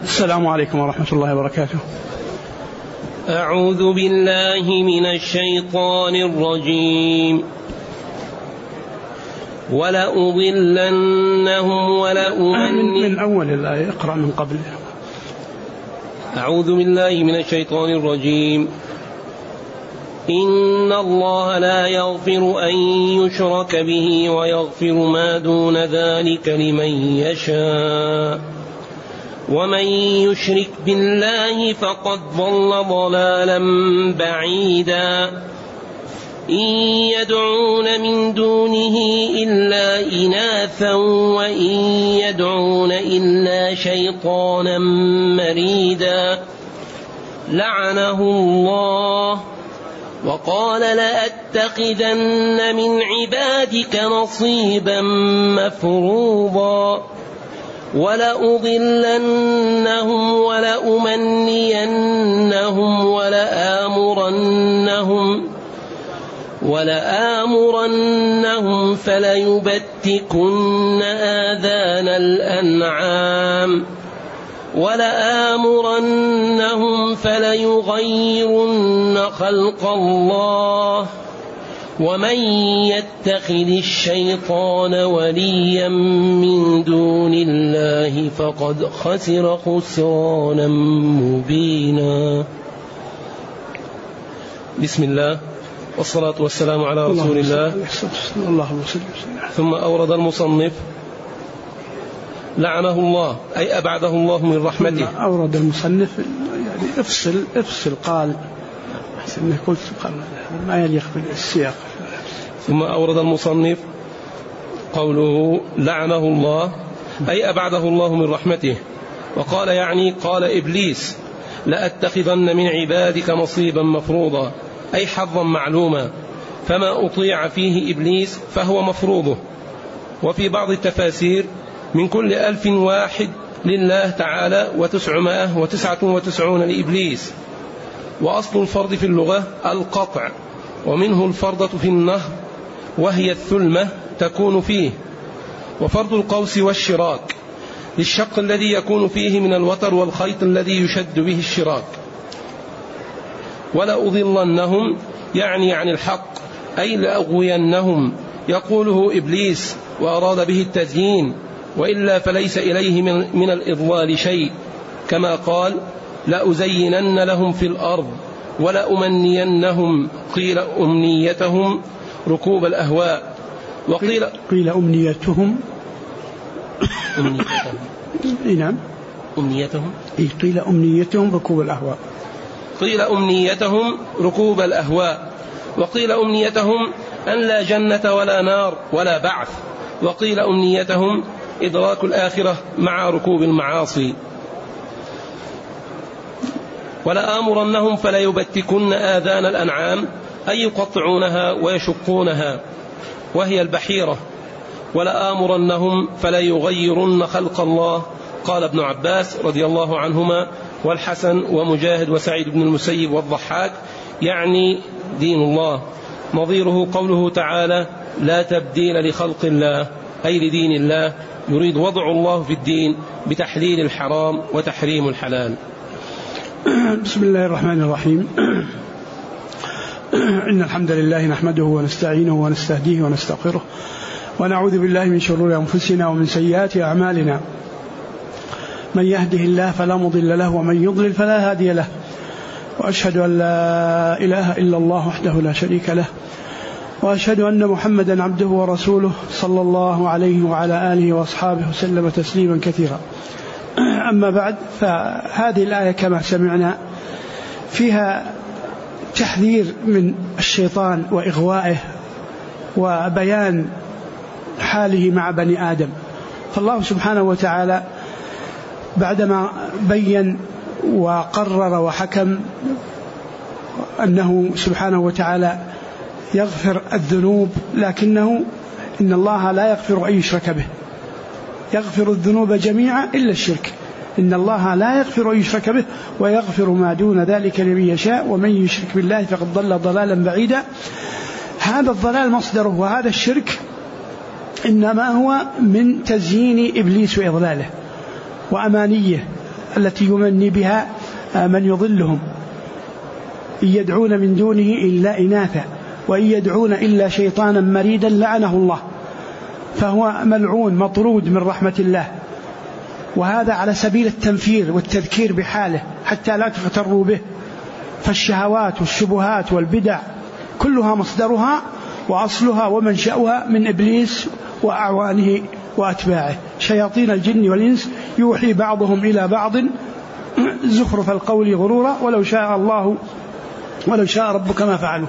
السلام عليكم ورحمة الله وبركاته. أعوذ بالله من الشيطان الرجيم. ولأضلنهم من أول الآية اقرأ من قبل. أعوذ بالله من الشيطان الرجيم. إن الله لا يغفر أن يشرك به ويغفر ما دون ذلك لمن يشاء ومن يشرك بالله فقد ضل ضلالا بعيدا. إن يدعون من دونه إلا إناثا وإن يدعون إلا شيطانا مريدا لعنه الله وقال لأتخذن من عبادك نصيبا مفروضا ولأضلنهم ولآمرنهم فليبتكن آذان الأنعام ولآمرنهم فليغيرن خلق الله ومن يتخذ الشيطان وليا من دون الله فقد خسر خسرانا مبينا. بسم الله والصلاة والسلام على رسول الله. ثم أورد المصنف لعنه الله أي أبعده الله من رحمته. أورد المصنف يعني افصل قال أحسن قلت قال ما يليق بالسياق. ثم أورد المصنف قوله لعنه الله أي أبعده الله من رحمته، وقال يعني قال إبليس لأتخذن من عبادك نصيبا مفروضا أي حظا معلوما، فما أطيع فيه إبليس فهو مفروضه. وفي بعض التفاسير من كل 1001 لله تعالى 999 لإبليس. وأصل الفرض في اللغة القطع، ومنه الفرضة في النهر وهي الثلمة تكون فيه، وفرض القوس والشراك للشق الذي يكون فيه من الوتر والخيط الذي يشد به الشراك. ولأضلنهم يعني عن الحق أي لأغوينهم يقوله إبليس وأراد به التزيين، وإلا فليس إليه من الإضلال شيء، كما قال لأزينن لهم في الأرض ولأمنينهم قيل أمنيتهم ركوب الأهواء وقيل قيل أمنيتهم نعم أمنيتهم قيل أمنيتهم ركوب الأهواء قيل أمنيتهم ركوب الأهواء وقيل أمنيتهم أن لا جنة ولا نار ولا بعث وقيل أمنيتهم إدراك الآخرة مع ركوب المعاصي. ولآمرنهم فليبتكن آذان الأنعام أي يقطعونها ويشقونها وهي البحيرة. ولآمرنهم فليغيرن خلق الله قال ابن عباس رضي الله عنهما والحسن ومجاهد وسعيد بن المسيب والضحاك يعني دين الله. نظيره قوله تعالى لا تبديل لخلق الله أي لدين الله، يريد وضع الله في الدين بتحليل الحرام وتحريم الحلال. بسم الله الرحمن الرحيم. إن الحمد لله نحمده ونستعينه ونستهديه ونستغفره ونعوذ بالله من شرور أنفسنا ومن سيئات أعمالنا، من يهده الله فلا مضل له ومن يضلل فلا هادي له، وأشهد أن لا إله إلا الله وحده لا شريك له، وأشهد أن محمدا عبده ورسوله صلى الله عليه وعلى آله وأصحابه وسلم تسليما كثيرا. أما بعد، فهذه الآية كما سمعنا فيها تحذير من الشيطان وإغوائه وبيان حاله مع بني آدم. فالله سبحانه وتعالى بعدما بين وقرر وحكم أنه سبحانه وتعالى يغفر الذنوب، لكنه إن الله لا يغفر أن يشرك به، يغفر الذنوب جميعا إلا الشرك. إن الله لا يغفر أن يشرك به ويغفر ما دون ذلك لمن يشاء ومن يشرك بالله فقد ضل ضلالا بعيدا. هذا الضلال مصدره، وهذا الشرك إنما هو من تزيين إبليس وإضلاله وأمانيه التي يمني بها من يضلهم: إن يدعون من دونه إلا إناثا وإن يدعون إلا شيطانا مريدا لعنه الله، فهو ملعون مطرود من رحمة الله. وهذا على سبيل التنفير والتذكير بحاله حتى لا تغتروا به. فالشهوات والشبهات والبدع كلها مصدرها وأصلها ومنشأها من إبليس وأعوانه وأتباعه، شياطين الجن والإنس يوحي بعضهم إلى بعض زخرف القول غرورا ولو شاء ربك ما فعلوا.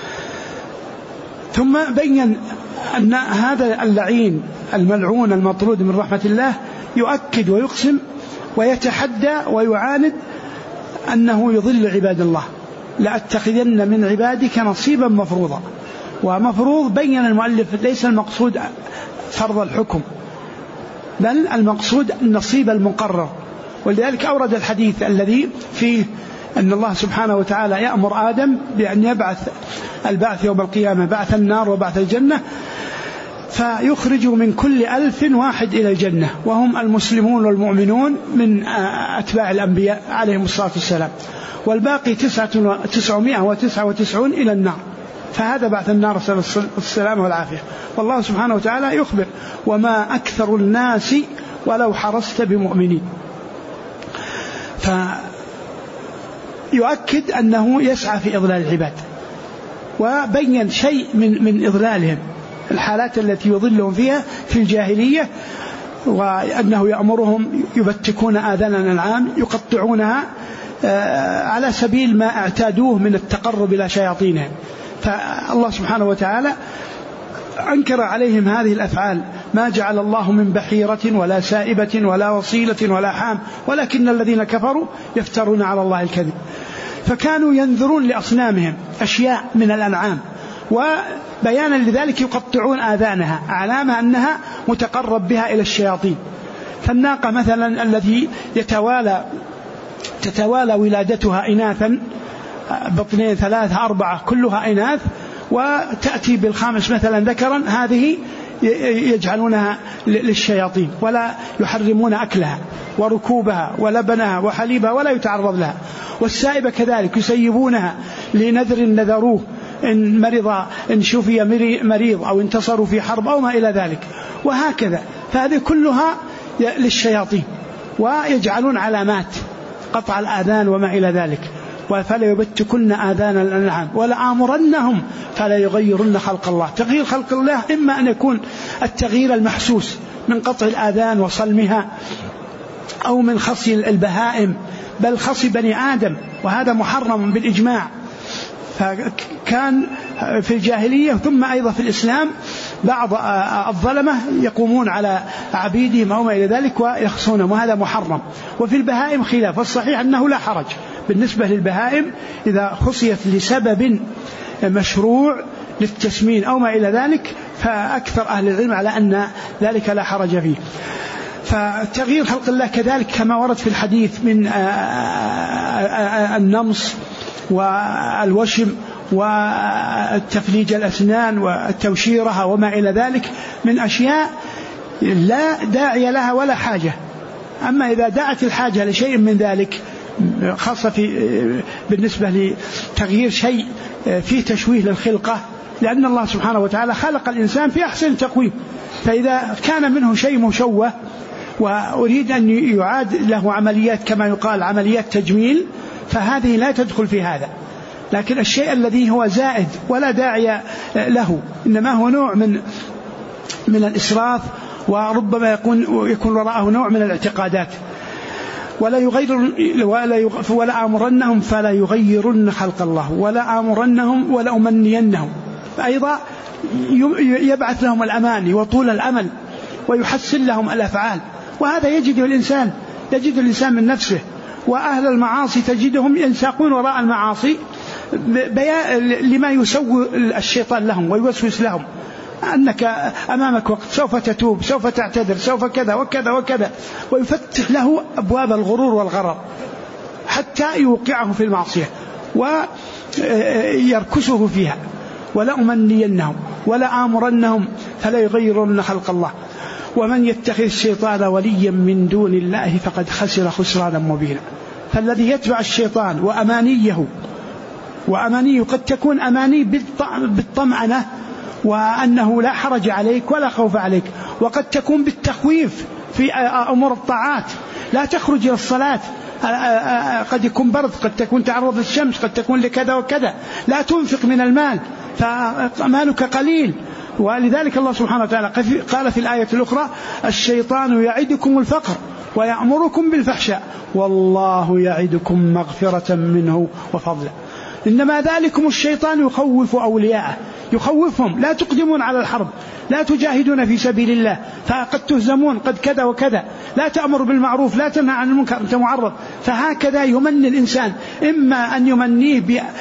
ثم بين أن هذا اللعين الملعون المطرود من رحمة الله يؤكد ويقسم ويتحدى ويعاند أنه يضل عباد الله: لأتخذن من عبادك نصيبا مفروضا. ومفروض بين المؤلف ليس المقصود فرض الحكم، بل المقصود النصيب المقرر. ولذلك أورد الحديث الذي فيه أن الله سبحانه وتعالى يأمر آدم بأن يبعث البعث يوم القيامة، بعث النار وبعث الجنة، فيخرج من كل 1000 واحد إلى الجنة، وهم المسلمون والمؤمنون من أتباع الأنبياء عليهم الصلاة والسلام، والباقي 999 إلى النار. فهذا بعث النار السلام والعافية. والله سبحانه وتعالى يخبر: وما أكثر الناس ولو حرصت بمؤمنين. فيؤكد أنه يسعى في إضلال العباد، وبين شيء من إضلالهم، الحالات التي يضلهم فيها في الجاهلية، وأنه يأمرهم يبتكون آذان الأنعام يقطعونها على سبيل ما اعتادوه من التقرب إلى شياطينهم. فالله سبحانه وتعالى أنكر عليهم هذه الأفعال: ما جعل الله من بحيرة ولا سائبة ولا وصيلة ولا حام ولكن الذين كفروا يفترون على الله الكذب. فكانوا ينذرون لأصنامهم أشياء من الأنعام، وبيانا لذلك يقطعون آذانها علامة أنها متقرب بها إلى الشياطين. فالناقة مثلا التي تتوالى ولادتها إناثا، بطنين 3 4 كلها إناث، وتأتي بالخامس مثلا ذكرا، هذه يجعلونها للشياطين ولا يحرمون أكلها وركوبها ولبنها وحليبها ولا يتعرض لها. والسائبة كذلك يسيبونها لنذر نذروه إن شفي مريض أو انتصروا في حرب أو ما إلى ذلك، وهكذا. فهذه كلها للشياطين، ويجعلون علامات قطع الآذان وما إلى ذلك. فلا يبتكن آذان الأنعام ولآمرنهم فلا يغيرن خلق الله. تغيير خلق الله إما أن يكون التغيير المحسوس من قطع الآذان وصلمها، أو من خصي البهائم، بل خصي بني آدم، وهذا محرم بالإجماع. فكان في الجاهلية ثم أيضا في الإسلام بعض الظلمة يقومون على عبيدهم أو ما إلى ذلك ويخصونهم، وهذا محرم. وفي البهائم خلاف، والصحيح أنه لا حرج بالنسبة للبهائم إذا خصيت لسبب مشروع للتسمين أو ما إلى ذلك، فأكثر أهل العلم على أن ذلك لا حرج فيه. فتغيير خلق الله كذلك كما ورد في الحديث من النمص والوشم والتفليج الأسنان والتوشيرها وما إلى ذلك من أشياء لا داعي لها ولا حاجة. أما إذا دعت الحاجة لشيء من ذلك، خاصة بالنسبة لتغيير شيء فيه تشويه للخلقة، لأن الله سبحانه وتعالى خلق الإنسان في أحسن تقويم، فإذا كان منه شيء مشوه وأريد أن يعاد له عمليات كما يقال عمليات تجميل، فهذه لا تدخل في هذا. لكن الشيء الذي هو زائد ولا داعي له إنما هو نوع من الإسراف، وربما يكون وراءه نوع من الاعتقادات. ولا آمرنهم فلا يغيرن خلق الله، ولا آمرنهم ولا أمنينهم. أيضا يبعث لهم الأماني وطول الأمل ويحسن لهم الأفعال، وهذا يجد الإنسان من نفسه. وأهل المعاصي تجدهم ينساقون وراء المعاصي لما يسوي الشيطان لهم ويوسوس لهم، أنك أمامك وقت سوف تتوب، سوف تعتذر، سوف كذا وكذا وكذا، ويفتح له أبواب الغرور والغرر حتى يوقعه في المعصية ويركسه فيها. ولا أمنينهم ولا آمرنهم فلا يغيرن خلق الله. ومن يتخذ الشيطان وليا من دون الله فقد خسر خسرانا مبينا. فالذي يتبع الشيطان وأمانيه قد تكون أماني بالطمأنة وأنه لا حرج عليك ولا خوف عليك، وقد تكون بالتخويف في أمور الطاعات، لا تخرج إلى الصلاة، قد يكون برد، قد تكون تعرض للشمس، قد تكون لكذا وكذا، لا تنفق من المال فمالك قليل. ولذلك الله سبحانه وتعالى قال في الآية الأخرى: الشيطان يعدكم الفقر ويأمركم بالفحشاء والله يعدكم مغفرة منه وفضلا. إنما ذلكم الشيطان يخوف أولياءه، يخوفهم، لا تقدمون على الحرب، لا تجاهدون في سبيل الله فقد تهزمون، قد كذا وكذا، لا تأمر بالمعروف، لا تنهى عن المنكر، أنت معرض. فهكذا يمني الإنسان، إما أن يمنيه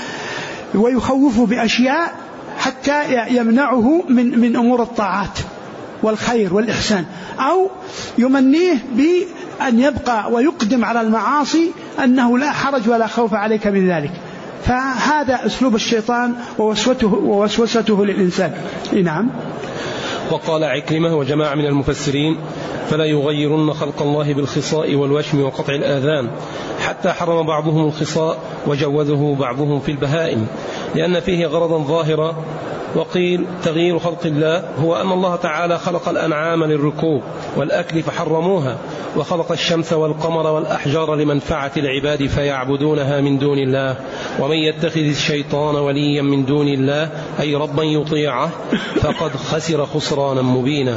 ويخوفه بأشياء حتى يمنعه من أمور الطاعات والخير والإحسان، أو يمنيه بأن يبقى ويقدم على المعاصي أنه لا حرج ولا خوف عليك من ذلك. فهذا أسلوب الشيطان ووسوسته للإنسان. نعم. وقال عكرمة وجماعة من المفسرين: فلا يغيرن خلق الله بالخصاء والوشم وقطع الآذان، حتى حرم بعضهم الخصاء وجوزه بعضهم في البهائم، لأن فيه غرضا ظاهرا. وقيل تغيير خلق الله هو أن الله تعالى خلق الأنعام للركوب والأكل فحرموها، وخلق الشمس والقمر والأحجار لمنفعة العباد فيعبدونها من دون الله. ومن يتخذ الشيطان وليا من دون الله أي ربا يطيعه فقد خسر خسرانا مبينا.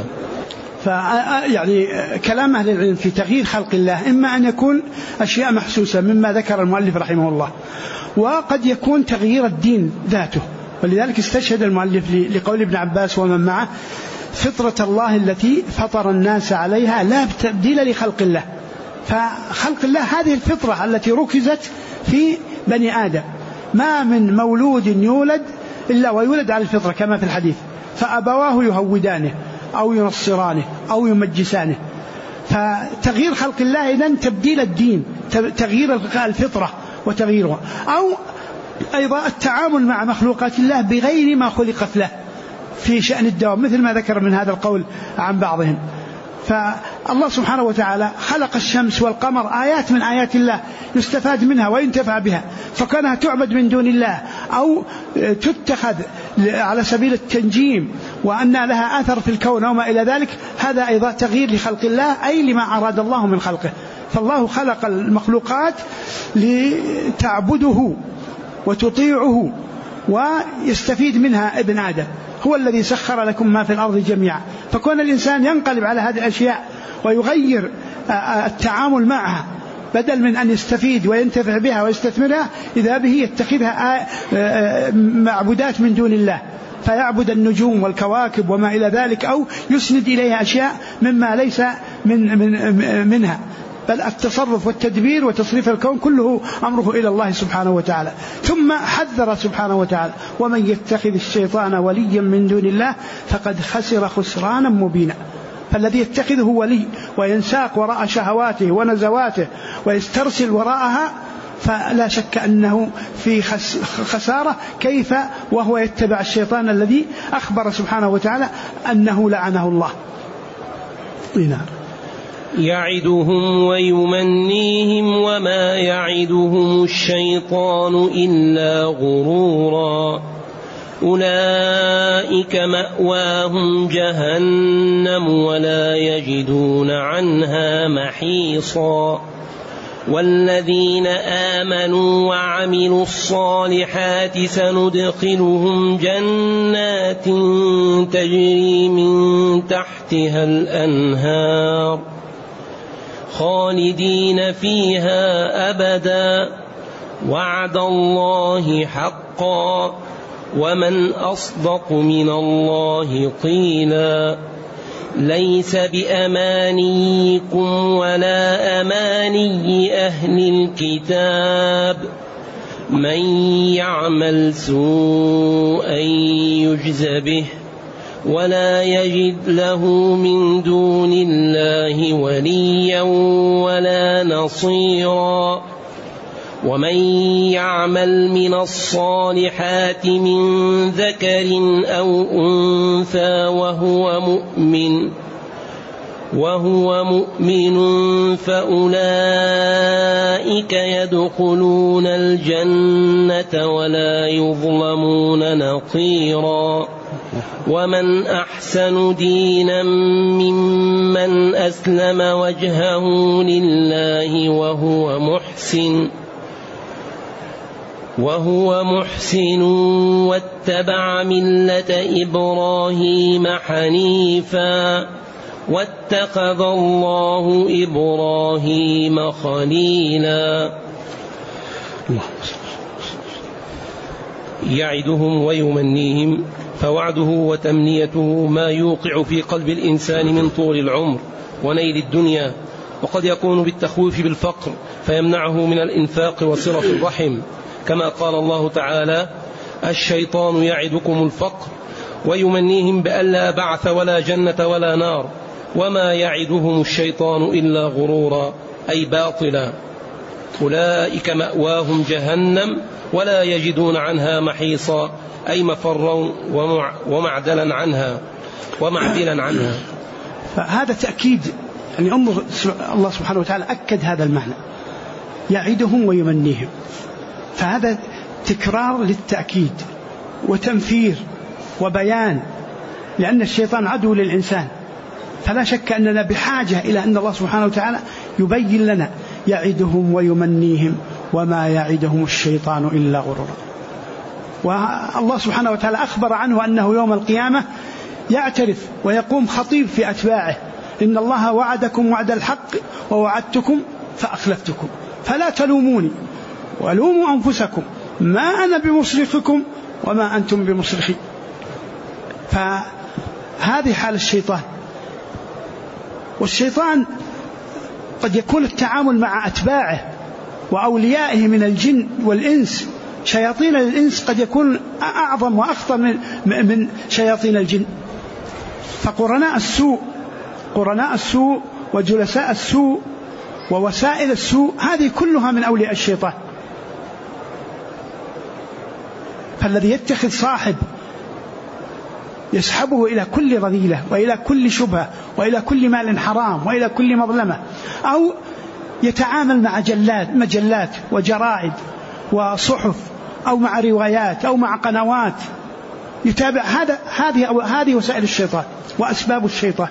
يعني كلام أهل العلم في تغيير خلق الله إما أن يكون أشياء محسوسة مما ذكر المؤلف رحمه الله، وقد يكون تغيير الدين ذاته. ولذلك استشهد المؤلف لقول ابن عباس ومن معه: فطرة الله التي فطر الناس عليها لا تبديل لخلق الله. فخلق الله هذه الفطرة التي ركزت في بني آدم، ما من مولود يولد إلا ويولد على الفطرة كما في الحديث، فأبواه يهودانه أو ينصرانه أو يمجسانه. فتغيير خلق الله إذن تبديل الدين، تغيير الفطرة وتغييرها، أو أيضا التعامل مع مخلوقات الله بغير ما خلقت له في شأن الدوام، مثل ما ذكر من هذا القول عن بعضهم. فالله سبحانه وتعالى خلق الشمس والقمر آيات من آيات الله يستفاد منها وينتفع بها، فكانها تعبد من دون الله أو تتخذ على سبيل التنجيم وأن لها أثر في الكون وما إلى ذلك، هذا أيضا تغيير لخلق الله، أي لما أراد الله من خلقه. فالله خلق المخلوقات لتعبده وتطيعه ويستفيد منها ابن آدم، هو الذي سخر لكم ما في الأرض جميعا. فكون الإنسان ينقلب على هذه الأشياء ويغير التعامل معها بدل من أن يستفيد وينتفع بها ويستثمرها، إذا به يتخذها معبودات من دون الله، فيعبد النجوم والكواكب وما إلى ذلك، أو يسند إليها أشياء مما ليس منها، بل التصرف والتدبير وتصريف الكون كله أمره إلى الله سبحانه وتعالى. ثم حذر سبحانه وتعالى: ومن يتخذ الشيطان وليا من دون الله فقد خسر خسرانا مبينا. فالذي يتخذه ولي وينساق وراء شهواته ونزواته ويسترسل وراءها فلا شك أنه في خسارة، كيف وهو يتبع الشيطان الذي أخبر سبحانه وتعالى أنه لعنه الله. نعم. يعدهم ويمنيهم وما يعدهم الشيطان إلا غرورا. أولئك مأواهم جهنم ولا يجدون عنها محيصا. والذين آمنوا وعملوا الصالحات سندخلهم جنات تجري من تحتها الأنهار خالدين فيها أبدا وعد الله حقا ومن أصدق من الله قيلا. ليس بأمانيكم ولا أماني أهل الكتاب من يعمل سوءا يجز به ولا يجد له من دون الله وليا ولا نصيرا. ومن يعمل من الصالحات من ذكر أو أنثى وهو مؤمن وهو مؤمن فأولئك يدخلون الجنة ولا يظلمون نقيرا. ومن أحسن دينا ممن أسلم وجهه لله وهو محسن واتبع ملة إبراهيم حنيفا واتخذ الله إبراهيم خليلا. يعدهم ويمنيهم، فوعده وتمنيته ما يوقع في قلب الإنسان من طول العمر ونيل الدنيا، وقد يكون بالتخويف بالفقر فيمنعه من الإنفاق وصلة الرحم، كما قال الله تعالى: الشيطان يعدكم الفقر ويمنيهم بألا بعث ولا جنة ولا نار وما يعدهم الشيطان إلا غرورا، أي باطلا. أولئك مأواهم جهنم ولا يجدون عنها محيصا، أي مفرا ومعدلا عنها. فهذا تأكيد، يعني انظر الله سبحانه وتعالى أكد هذا المعنى، يعدهم ويمنيهم، فهذا تكرار للتأكيد وتنفير وبيان، لأن الشيطان عدو للإنسان، فلا شك أننا بحاجة إلى أن الله سبحانه وتعالى يبين لنا يعدهم ويمنيهم وما يعدهم الشيطان إلا غرورا. والله سبحانه وتعالى أخبر عنه أنه يوم القيامة يعترف ويقوم خطيب في أتباعه: إن الله وعدكم وعد الحق ووعدتكم فأخلفتكم فلا تلوموني ولوموا أنفسكم ما أنا بمصرخكم وما أنتم بمصرخي. فهذه حال الشيطان. والشيطان قد يكون التعامل مع أتباعه وأوليائه من الجن والإنس، شياطين الإنس قد يكون أعظم وأخطر من شياطين الجن. فقرناء السوء وجلساء السوء ووسائل السوء هذه كلها من أولياء الشيطان. فالذي يتخذ صاحب يسحبه إلى كل رذيلة وإلى كل شبهة وإلى كل مال حرام وإلى كل مظلمة، أو يتعامل مع مجلات وجرائد وصحف أو مع روايات أو مع قنوات يتابع، هذه وسائل الشيطان وأسباب الشيطان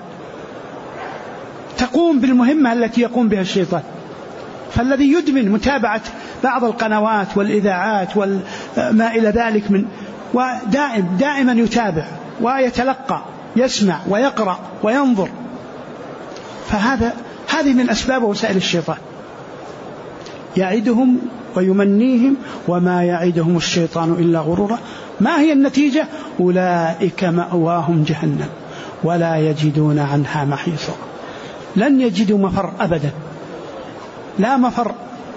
تقوم بالمهمة التي يقوم بها الشيطان. فالذي يدمن متابعة بعض القنوات والإذاعات وما إلى ذلك دائما يتابع ويتلقى، يسمع ويقرأ وينظر، هذه من أسباب وسائل الشيطان. يعدهم ويمنيهم وما يعدهم الشيطان إلا غرورا. ما هي النتيجة؟ أولئك مأواهم جهنم ولا يجدون عنها محيصا. لن يجدوا مفر أبدا، لا مفر.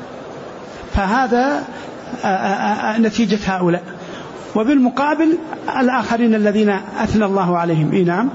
فهذا نتيجة هؤلاء. وبالمقابل الآخرين الذين أثنى الله عليهم، نعم،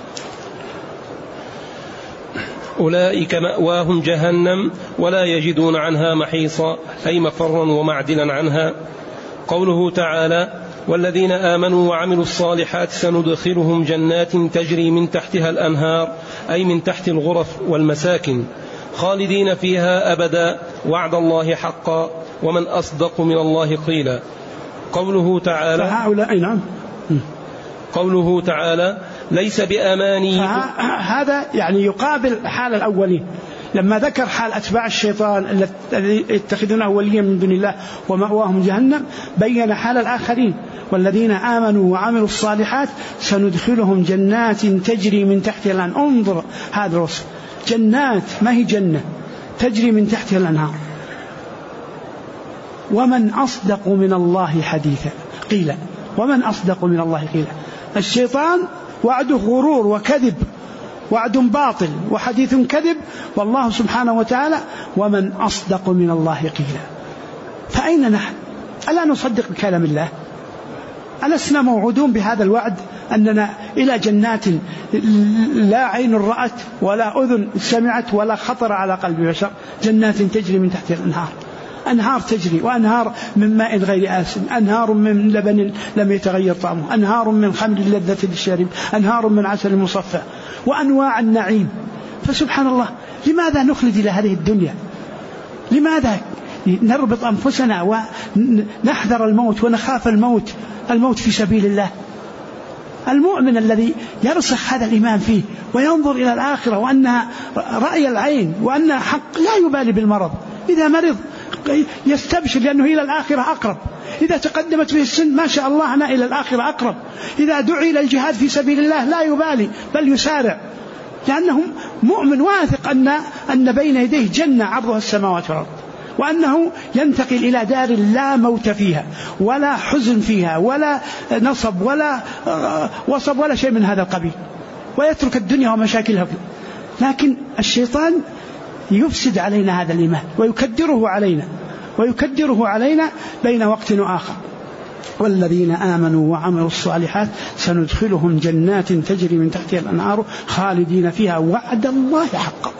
أولئك مأواهم جهنم ولا يجدون عنها محيصا، أي مفرا ومعدلا عنها. قوله تعالى: والذين آمنوا وعملوا الصالحات سندخلهم جنات تجري من تحتها الأنهار، أي من تحت الغرف والمساكن، خالدين فيها أبدا، وعد الله حقا، ومن أصدق من الله قيلا. قوله تعالى: فهؤلاء، نعم، قوله تعالى: ليس بأماني. هذا يعني يقابل حال الأولين لما ذكر حال أتباع الشيطان الذي يتخذونه وليا من دون الله ومأواهم جهنم، بين حال الآخرين: والذين آمنوا وعملوا الصالحات سندخلهم جنات تجري من تحتها الأنهار. انظر هذا الوصف، جنات، ما هي جنة، تجري من تحتها الأنهار. ومن أصدق من الله حديثا قيل. ومن أصدق من الله قيل. الشيطان وعده غرور وكذب، وعد باطل وحديث كذب، والله سبحانه وتعالى ومن أصدق من الله قيلا. فأين نحن؟ ألا نصدق بكلام الله؟ ألسنا موعودون بهذا الوعد أننا إلى جنات لا عين رأت ولا أذن سمعت ولا خطر على قلب بشر، جنات تجري من تحت الأنهار، أنهار تجري، وأنهار من ماء غير آسن، أنهار من لبن لم يتغير طعمه، أنهار من خمر لذة للشارب، أنهار من عسل مصفى، وأنواع النعيم فسبحان الله، لماذا نخلد إلى هذه الدنيا؟ لماذا نربط أنفسنا ونحذر الموت ونخاف الموت في سبيل الله؟ المؤمن الذي يرسخ هذا الإيمان فيه وينظر إلى الآخرة وأنها رأي العين وأنها حق، لا يبالي بالمرض. إذا مرض يستبشر لأنه إلى الآخرة أقرب. إذا تقدمت به السن ما شاء الله أنا إلى الآخرة أقرب. إذا دعي إلى الجهاد في سبيل الله لا يبالي بل يسارع، لأنه مؤمن واثق أن بين يديه جنة عرضها السماوات والأرض، وأنه ينتقل إلى دار لا موت فيها ولا حزن فيها ولا نصب ولا وصب ولا شيء من هذا القبيل، ويترك الدنيا ومشاكلها. لكن الشيطان يفسد علينا هذا الإيمان ويكدره علينا بين وقت وآخر. والذين آمنوا وعملوا الصالحات سندخلهم جنات تجري من تحتها الأنهار خالدين فيها وعد الله حقا.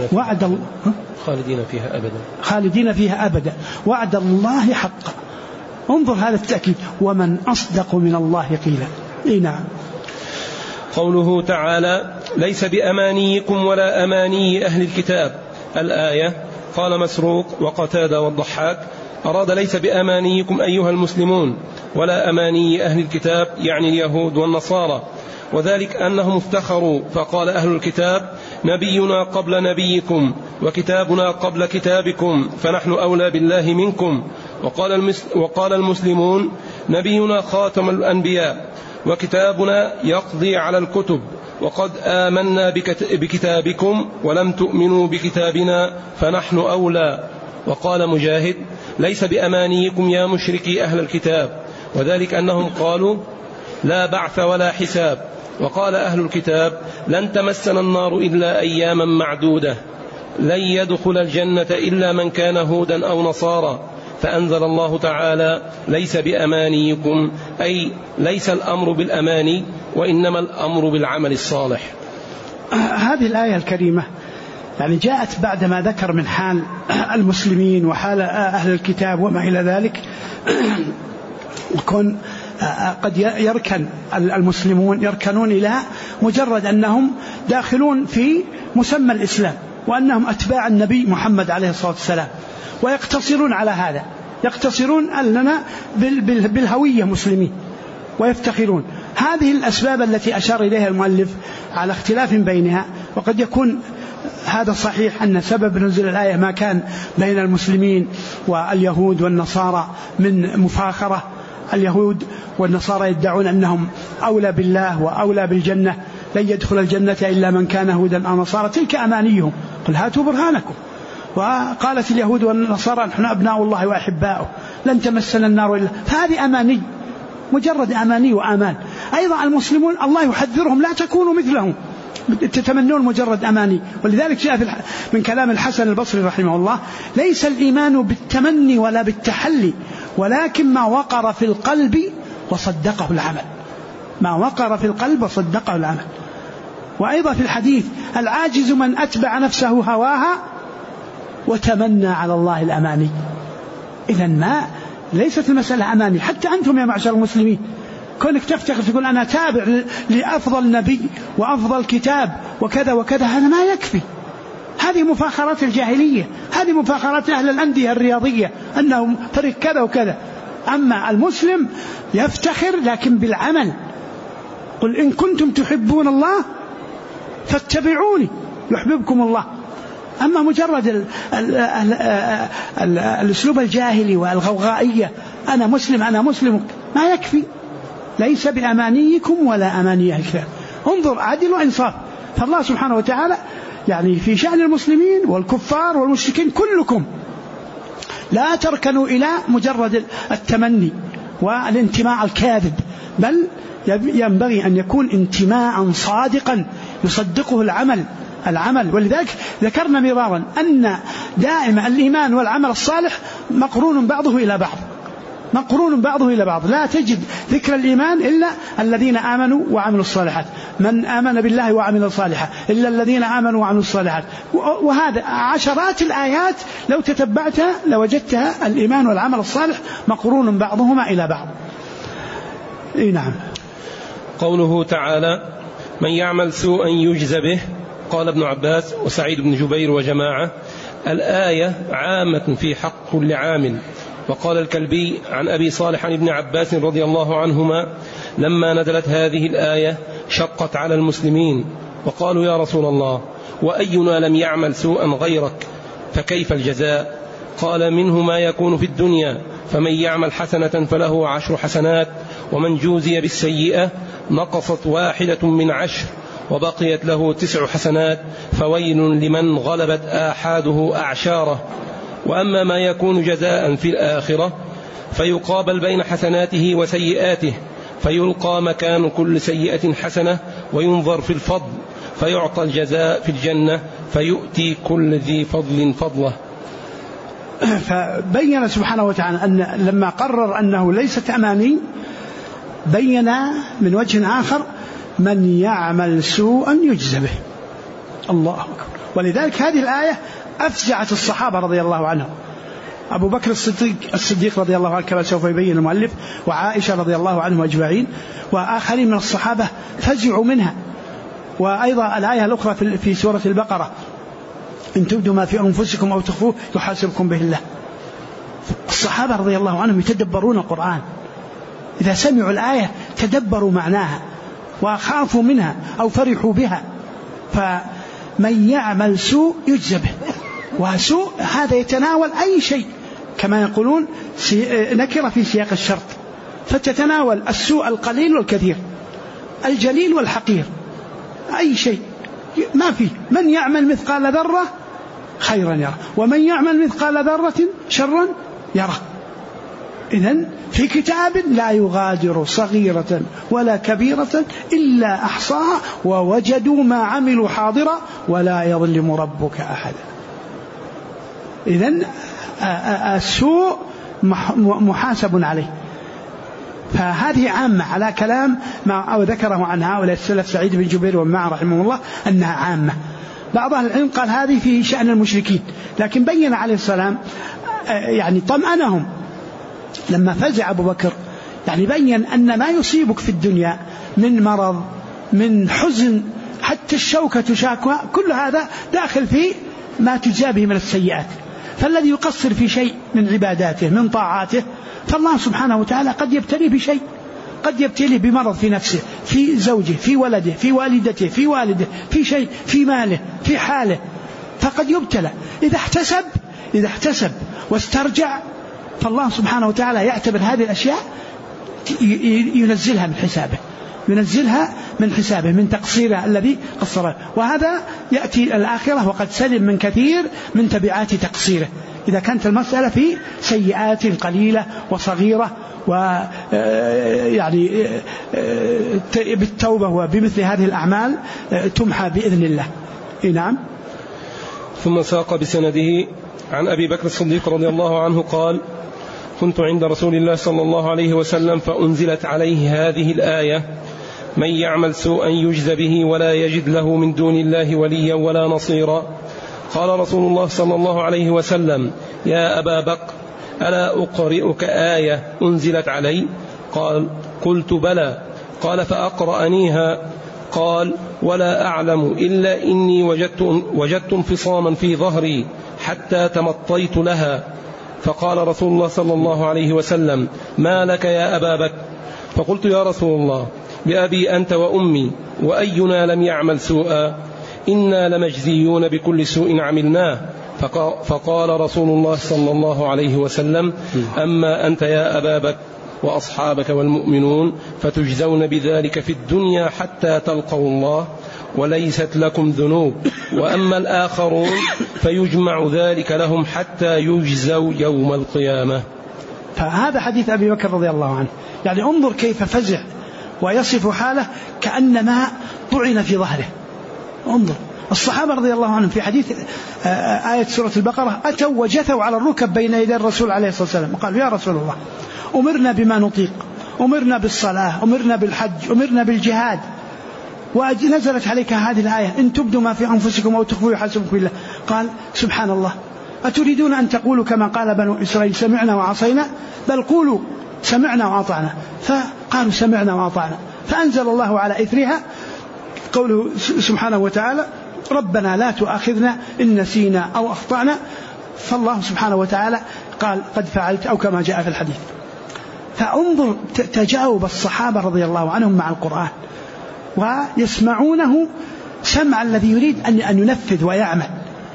خالدين فيها أبدا وعد الله حقا. انظر هذا التأكيد، ومن أصدق من الله قيلا. نعم. قوله تعالى: ليس بأمانيكم ولا أماني أهل الكتاب، الآية. قال مسروق وقتادة والضحاك: أراد ليس بأمانيكم أيها المسلمون ولا أماني أهل الكتاب، يعني اليهود والنصارى، وذلك أنهم افتخروا فقال أهل الكتاب: نبينا قبل نبيكم وكتابنا قبل كتابكم فنحن أولى بالله منكم. وقال المسلمون: نبينا خاتم الأنبياء وكتابنا يقضي على الكتب، وقد آمنا بكتابكم ولم تؤمنوا بكتابنا فنحن أولى. وقال مجاهد: ليس بأمانيكم يا مشركي أهل الكتاب، وذلك أنهم قالوا: لا بعث ولا حساب. وقال أهل الكتاب: لن تمسنا النار إلا أياما معدودة، لن يدخل الجنة إلا من كان هودا أو نصارى. فأنزل الله تعالى: ليس بأمانيكم، أي ليس الأمر بالأماني وإنما الأمر بالعمل الصالح. هذه الآية الكريمة يعني جاءت بعدما ذكر من حال المسلمين وحال أهل الكتاب وما إلى ذلك، وكون قد يركن المسلمون يركنون إلى مجرد أنهم داخلون في مسمى الإسلام وأنهم أتباع النبي محمد عليه الصلاة والسلام، ويقتصرون على هذا، يقتصرون أننا بالهوية مسلمين ويفتخرون. هذه الأسباب التي أشار إليها المؤلف على اختلاف بينها، وقد يكون هذا صحيح أن سبب نزول الآية ما كان بين المسلمين واليهود والنصارى من مفاخرة. اليهود والنصارى يدعون أنهم أولى بالله وأولى بالجنة، لن يدخل الجنة إلا من كان هودا أو نصارى، تلك أمانيهم، قل هاتوا برهانكم. وقالت اليهود والنصارى نحن أبناء الله وأحباؤه لن تمسنا النار إلا، هذه أماني، مجرد أماني وآمان. أيضا المسلمون الله يحذرهم لا تكونوا مثلهم، تتمنون مجرد أماني. ولذلك جاء من كلام الحسن البصري رحمه الله: ليس الإيمان بالتمني ولا بالتحلي، ولكن ما وقر في القلب وصدقه العمل. ما وقر في القلب وصدقه العمل. وأيضا في الحديث: العاجز من أتبع نفسه هواها وتمنى على الله الأماني. إذن ما ليست المسألة أماني. حتى أنتم يا معشر المسلمين كونك تفتخر تقول أنا تابع لأفضل نبي وأفضل كتاب وكذا وكذا، هذا ما يكفي. هذه مفاخرات الجاهلية، هذه مفاخرات أهل الأندية الرياضية أنهم فريق كذا وكذا. أما المسلم يفتخر لكن بالعمل. قل إن كنتم تحبون الله فاتبعوني يحببكم الله. أما مجرد الأسلوب الجاهلي والغوغائية أنا مسلم أنا مسلم ما يكفي. ليس بأمانيكم ولا أماني أهل الكتاب. انظر عدل وإنصاف. فالله سبحانه وتعالى يعني في شأن المسلمين والكفار والمشركين كلكم لا تركنوا إلى مجرد التمني والانتماء الكاذب، بل ينبغي أن يكون انتماء صادقا يصدقه العمل. ولذلك ذكرنا مرارا أن دائما الإيمان والعمل الصالح مقرون بعضه إلى بعض. لا تجد ذكر الإيمان إلا الذين آمنوا وعملوا الصالحات، من آمن بالله وعمل صالحا إلا الذين آمنوا وعملوا الصالحات. وهذا عشرات الآيات لو تتبعتها لوجدتها الإيمان والعمل الصالح مقرون بعضهما إلى بعض. نعم. قوله تعالى: من يعمل سوءا يجز به، قال ابن عباس وسعيد بن جبير وجماعة: الآية عامة في حق كل عامل. وقال الكلبي عن أبي صالح عن ابن عباس رضي الله عنهما: لما نزلت هذه الآية شقت على المسلمين، وقالوا: يا رسول الله، وأينا لم يعمل سوءا غيرك، فكيف الجزاء؟ قال: منه ما يكون في الدنيا، فمن يعمل حسنة فله 10 حسنات، ومن جوزي بالسيئة نقصت 1 من 10 وبقيت له 9 حسنات، فويل لمن غلبت آحاده أعشاره. وأما ما يكون جزاء في الآخرة فيقابل بين حسناته وسيئاته، فيلقى مكان كل سيئة حسنة، وينظر في الفضل، فيعطى الجزاء في الجنة، فيؤتي كل ذي فضل فضله. فبين سبحانه وتعالى أن لما قرر أنه ليست أماني، بين من وجه آخر: من يعمل سوءا يجزى به. الله أكبر. ولذلك هذه الآية أفزعت الصحابة رضي الله عنهم. أبو بكر الصديق رضي الله عنه كما سوف يبين المؤلف، وعائشة رضي الله عنهم أجمعين، وآخرين من الصحابة فزعوا منها. وأيضا الآية الأخرى في سورة البقرة: إن تبدوا ما في أنفسكم أو تخفوه يحاسبكم به الله. الصحابة رضي الله عنهم يتدبرون القرآن، إذا سمعوا الآية تدبروا معناها وخافوا منها أو فرحوا بها. فمن يعمل سوء يجزى به، وسوء هذا يتناول أي شيء، كما يقولون نكرة في سياق الشرط، فتتناول السوء القليل والكثير، الجليل والحقير، أي شيء ما فيه. من يعمل مثقال ذرة خيرا يره، ومن يعمل مثقال ذرة شرا يره. إذن في كتاب لا يغادر صغيرة ولا كبيرة إلا أحصاها ووجدوا ما عملوا حاضرا ولا يظلم ربك أحدا. إذن السوء محاسب عليه. فهذه عامة على كلام ما ذكره عن هؤلاء السلف سعيد بن جبير ومعه رحمه الله أنها عامة. بعض أهل العلم قال هذه في شأن المشركين، لكن بين عليه السلام يعني طمأنهم لما فزع أبو بكر، يعني بين أن ما يصيبك في الدنيا من مرض، من حزن، حتى الشوكة تشاكوها، كل هذا داخل في ما تجزى به من السيئات. فالذي يقصر في شيء من عباداته من طاعاته، فالله سبحانه وتعالى قد يبتلي بشيء، قد يبتلي بمرض في نفسه، في زوجه، في ولده، في والدته، في والده، في شيء، في ماله، في حاله، فقد يبتلى. إذا احتسب واسترجع، فالله سبحانه وتعالى يعتبر هذه الأشياء ينزلها من حسابه من تقصيره الذي قصره. وهذا يأتي الآخرة وقد سلم من كثير من تبعات تقصيره، إذا كانت المسألة في سيئات قليلة وصغيرة، ويعني بالتوبة وبمثل هذه الأعمال تمحى بإذن الله. نعم. ثم ساق بسنده عن أبي بكر الصديق رضي الله عنه قال: كنت عند رسول الله صلى الله عليه وسلم فأنزلت عليه هذه الآية: من يعمل سوءا يجز به ولا يجد له من دون الله وليا ولا نصيرا. قال رسول الله صلى الله عليه وسلم: يا أبا بكر، ألا أقرئك آية أنزلت علي؟ قال: قلت بلى. قال: فأقرأنيها. قال: ولا أعلم إلا إني وجدت انفصاما في ظهري حتى تمطيت لها. فقال رسول الله صلى الله عليه وسلم: ما لك يا أبا بكر؟ فقلت: يا رسول الله، بأبي أنت وأمي، وأينا لم يعمل سوءا؟ إنا لمجزيون بكل سوء عملناه. فقال رسول الله صلى الله عليه وسلم: أما أنت يا أبا بكر وأصحابك والمؤمنون فتجزون بذلك في الدنيا حتى تلقوا الله، وليست لكم ذنوب، وأما الآخرون فيجمع ذلك لهم حتى يجزوا يوم القيامة. فهذا حديث أبي بكر رضي الله عنه، يعني انظر كيف فزع ويصف حاله كأنما طعن في ظهره. انظر الصحابة رضي الله عنهم في حديث آية سورة البقرة أتوا وجثوا على الركب بين يدي الرسول عليه الصلاة والسلام وقالوا: يا رسول الله، أمرنا بما نطيق، أمرنا بالصلاة، أمرنا بالحج، أمرنا بالجهاد، ونزلت عليك هذه الآية: إن تبدوا ما في أنفسكم أو تخفوه يحاسبكم بالله. قال: سبحان الله، أتريدون أن تقولوا كما قال بنو إسرائيل سمعنا وعصينا؟ بل قولوا سمعنا وأطعنا. فقالوا سمعنا وأطعنا، فأنزل الله على إثرها قوله سبحانه وتعالى: ربنا لا تؤاخذنا إن نسينا أو أخطأنا، فالله سبحانه وتعالى قال قد فعلت، أو كما جاء في الحديث. فانظر تجاوب الصحابة رضي الله عنهم مع القرآن، ويسمعونه سمع الذي يريد أن ينفذ ويعمل،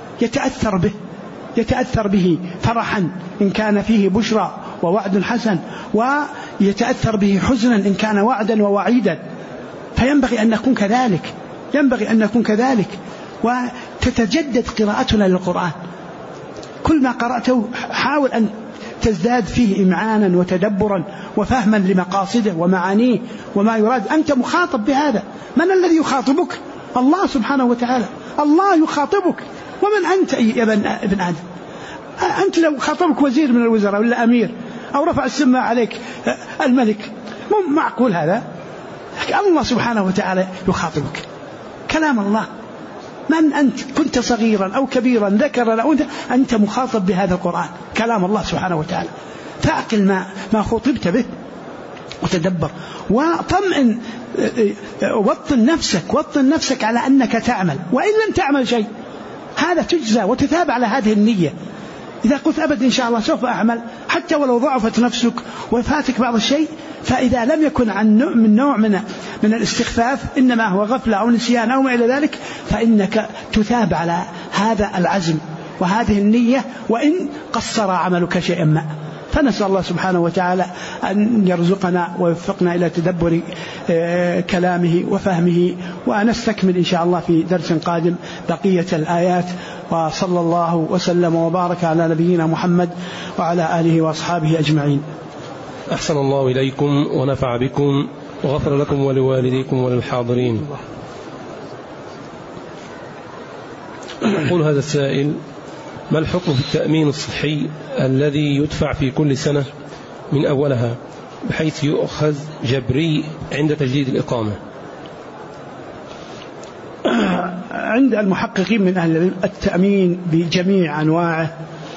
يتأثر به فرحا إن كان فيه بشرى ووعد حسن، ويتأثر به حزنا إن كان وعدا ووعيدا. فينبغي أن نكون كذلك، وتتجدد قراءتنا للقرآن. كل ما قرأته حاول أن تزداد فيه إمعانا وتدبرا وفهما لمقاصده ومعانيه وما يراد. أنت مخاطب بهذا. من الذي يخاطبك؟ الله سبحانه وتعالى. الله يخاطبك. ومن أنت يا ابن آدم؟ أنت لو خاطبك وزير من الوزراء ولا أمير، أو رفع السماء عليك الملك، مو معقول هذا. الله سبحانه وتعالى يخاطبك. كلام الله. من أنت؟ كنت صغيرا أو كبيرا، ذكرا أو أنثى، أنت مخاطب بهذا القرآن، كلام الله سبحانه وتعالى. فأعقل ما خطبت به وتدبر وطمئن. وطن نفسك على أنك تعمل، وإن لم تعمل شيء هذا تجزى وتثاب على هذه النية. إذا قلت أبد إن شاء الله سوف أعمل، حتى ولو ضعفت نفسك وفاتك بعض الشيء، فإذا لم يكن من نوع من الاستخفاف، إنما هو غفلة أو نسيان أو ما إلى ذلك، فإنك تثاب على هذا العزم وهذه النية، وإن قصر عملك شيئا ما. فنسأل الله سبحانه وتعالى أن يرزقنا ويوفقنا إلى تدبر كلامه وفهمه، ونستكمل إن شاء الله في درس قادم بقية الآيات. وصلى الله وسلم وبارك على نبينا محمد وعلى آله وأصحابه أجمعين. أحسن الله إليكم ونفع بكم وغفر لكم ولوالديكم وللحاضرين. يقول هذا السائل: ما الحكم في التأمين الصحي الذي يدفع في كل سنة من أولها بحيث يؤخذ جبري عند تجديد الإقامة؟ عند المحققين من أهل العلم التأمين بجميع أنواعه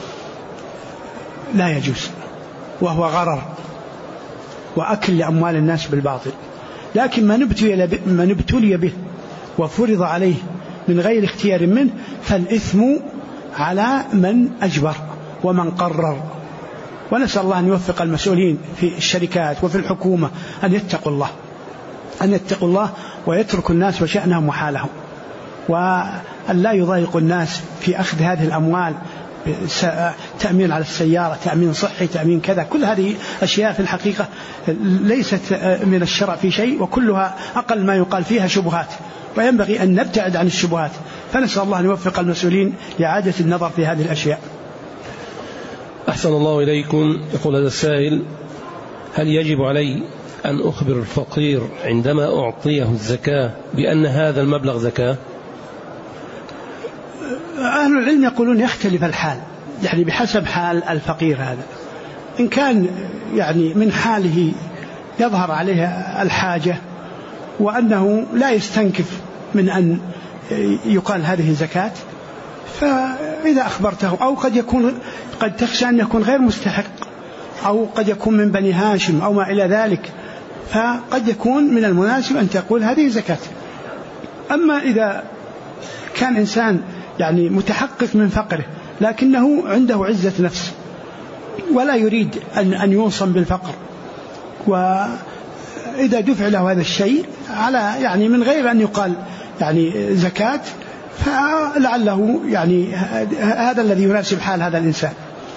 لا يجوز، وهو غرر وأكل لأموال الناس بالباطل. لكن من ابتلي به وفرض عليه من غير اختيار منه، فالإثم على من أجبر ومن قرر. ونسأل الله أن يوفق المسؤولين في الشركات وفي الحكومة أن يتقوا الله ويتركوا الناس وشأنهم وحالهم، وأن لا يضايقوا الناس في أخذ هذه الأموال. تأمين على السيارة، تأمين صحي، تأمين كذا، كل هذه أشياء في الحقيقة ليست من الشرع في شيء، وكلها أقل ما يقال فيها شبهات، وينبغي أن نبتعد عن الشبهات. فنسأل الله أن يوفق المسؤولين لإعادة النظر في هذه الأشياء. أحسن الله إليكم. يقول هذا السائل: هل يجب علي أن أخبر الفقير عندما أعطيه الزكاة بأن هذا المبلغ زكاة؟ أهل العلم يقولون يختلف الحال، يعني بحسب حال الفقير هذا. إن كان يعني من حاله يظهر عليه الحاجة وأنه لا يستنكف من أن يقال هذه زكاة، فإذا أخبرته، أو قد تخشى أن يكون غير مستحق، أو قد يكون من بني هاشم أو ما إلى ذلك، فقد يكون من المناسب أن تقول هذه زكاة. أما إذا كان إنسان يعني متحقق من فقره لكنه عنده عزة نفس ولا يريد أن يوصم بالفقر، وإذا دفع له هذا الشيء على يعني من غير أن يقال يعني زكاة، فلعله يعني هذا الذي يناسب حال هذا الإنسان.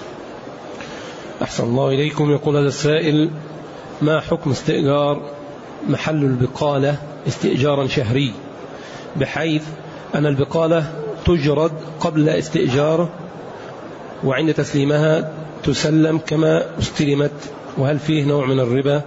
أحسن الله إليكم. يقول هذا السائل: ما حكم استئجار محل البقالة استئجارا شهري، بحيث أن البقالة تجرد قبل استئجاره وعند تسليمها تسلم كما استلمت، وهل فيه نوع من الربا؟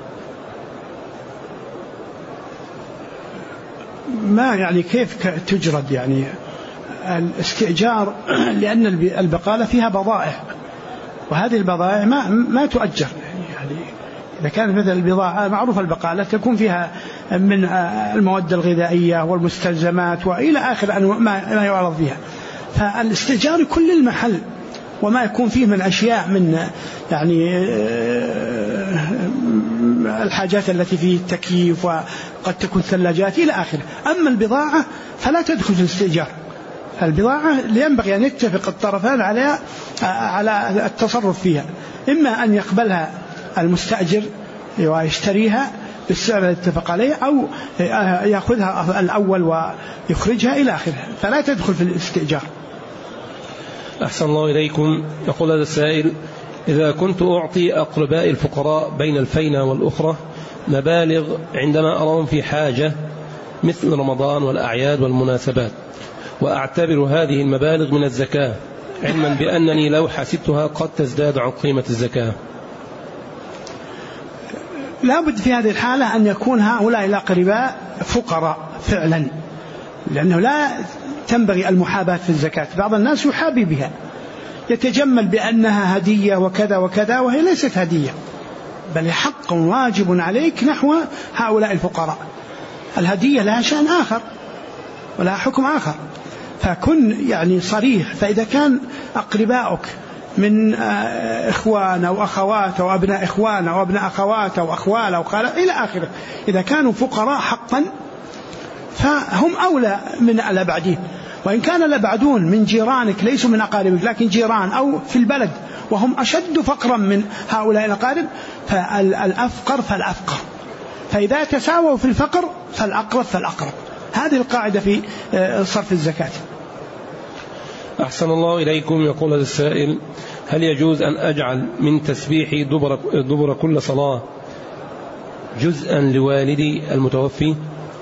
ما يعني كيف تجرد يعني الاستئجار؟ لأن البقالة فيها بضائع، وهذه البضائع ما تؤجر. يعني إذا كانت مثل البضاعة معروف البقالة تكون فيها من المواد الغذائية والمستلزمات وإلى آخر ما يعرض فيها. فالاستئجار كل المحل وما يكون فيه من أشياء من يعني الحاجات التي فيه التكييف قد تكون ثلاجات إلى آخره. أما البضاعة فلا تدخل في الاستئجار. البضاعة ينبغي أن يتفق الطرفان على التصرف فيها، إما أن يقبلها المستأجر ويشتريها بالسعر الذي اتفق عليه، أو يأخذها الأول ويخرجها إلى آخره، فلا تدخل في الاستئجار. أحسن الله إليكم. يقول هذا السائل: إذا كنت أعطي أقرباء الفقراء بين الفينة والأخرى مبالغ عندما أراهم في حاجة مثل رمضان والأعياد والمناسبات، وأعتبر هذه المبالغ من الزكاة، علما بأنني لو حسبتها قد تزداد عن قيمة الزكاة، لا بد في هذه الحالة أن يكون هؤلاء الأقرباء فقراء فعلا، لأنه لا تنبغي المحاباة في الزكاة. بعض الناس يحابي بها، يتجمل بأنها هدية وكذا وكذا، وهي ليست هدية، بل حق واجب عليك نحو هؤلاء الفقراء. الهدية لها شأن آخر ولها حكم آخر، فكن يعني صريح. فإذا كان أقرباؤك من إخوان أو أخوات أو أبناء إخوان أو أبناء أخوات أو أخوال أو خالة إلى آخره، إذا كانوا فقراء حقا فهم أولى من الأبعدين. وإن كان الأبعدون من جيرانك ليسوا من أقاربك لكن جيران أو في البلد وهم أشد فقرا من هؤلاء الأقارب، فالأفقر فالأفقر. فإذا تساووا في الفقر فالأقرب فالأقرب. هذه القاعدة في صرف الزكاة. أحسن الله إليكم. يقول هذا السائل: هل يجوز أن أجعل من تسبيحي دبر كل صلاة جزءا لوالدي المتوفى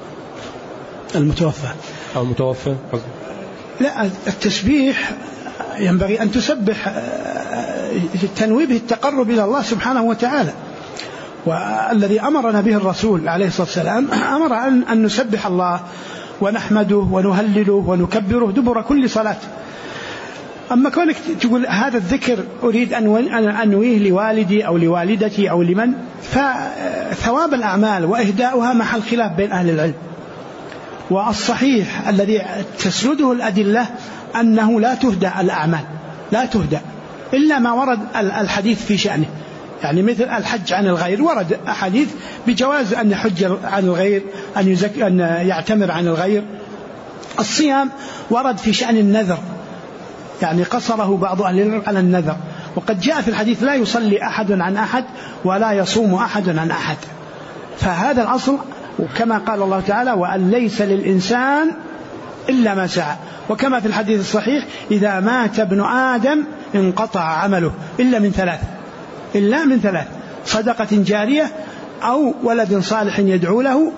أو المتوفى؟ لا، التسبيح ينبغي أن تسبح تنوي به التقرب إلى الله سبحانه وتعالى، والذي أمرنا به الرسول عليه الصلاة والسلام أمر أن نسبح الله ونحمده ونهلله ونكبره دبر كل صلاة. أما كونك تقول هذا الذكر أريد أن أنويه لوالدي أو لوالدتي أو لمن، فثواب الأعمال وإهداؤها محل خلاف بين أهل العلم. والصحيح الذي تسرده الأدلة أنه لا تهدى الأعمال، لا تهدى إلا ما ورد الحديث في شأنه. يعني مثل الحج عن الغير ورد أحاديث بجواز أن يحج عن الغير، أن يعتمر عن الغير. الصيام ورد في شأن النذر، يعني قصره بعض أهل العلم على النذر، وقد جاء في الحديث لا يصلي أحد عن أحد ولا يصوم أحد عن أحد. فهذا الأصل، وكما قال الله تعالى: وأن ليس للإنسان إلا ما سعى. وكما في الحديث الصحيح: إذا مات ابن آدم انقطع عمله إلا من ثلاث: صدقة جارية أو ولد صالح يدعو له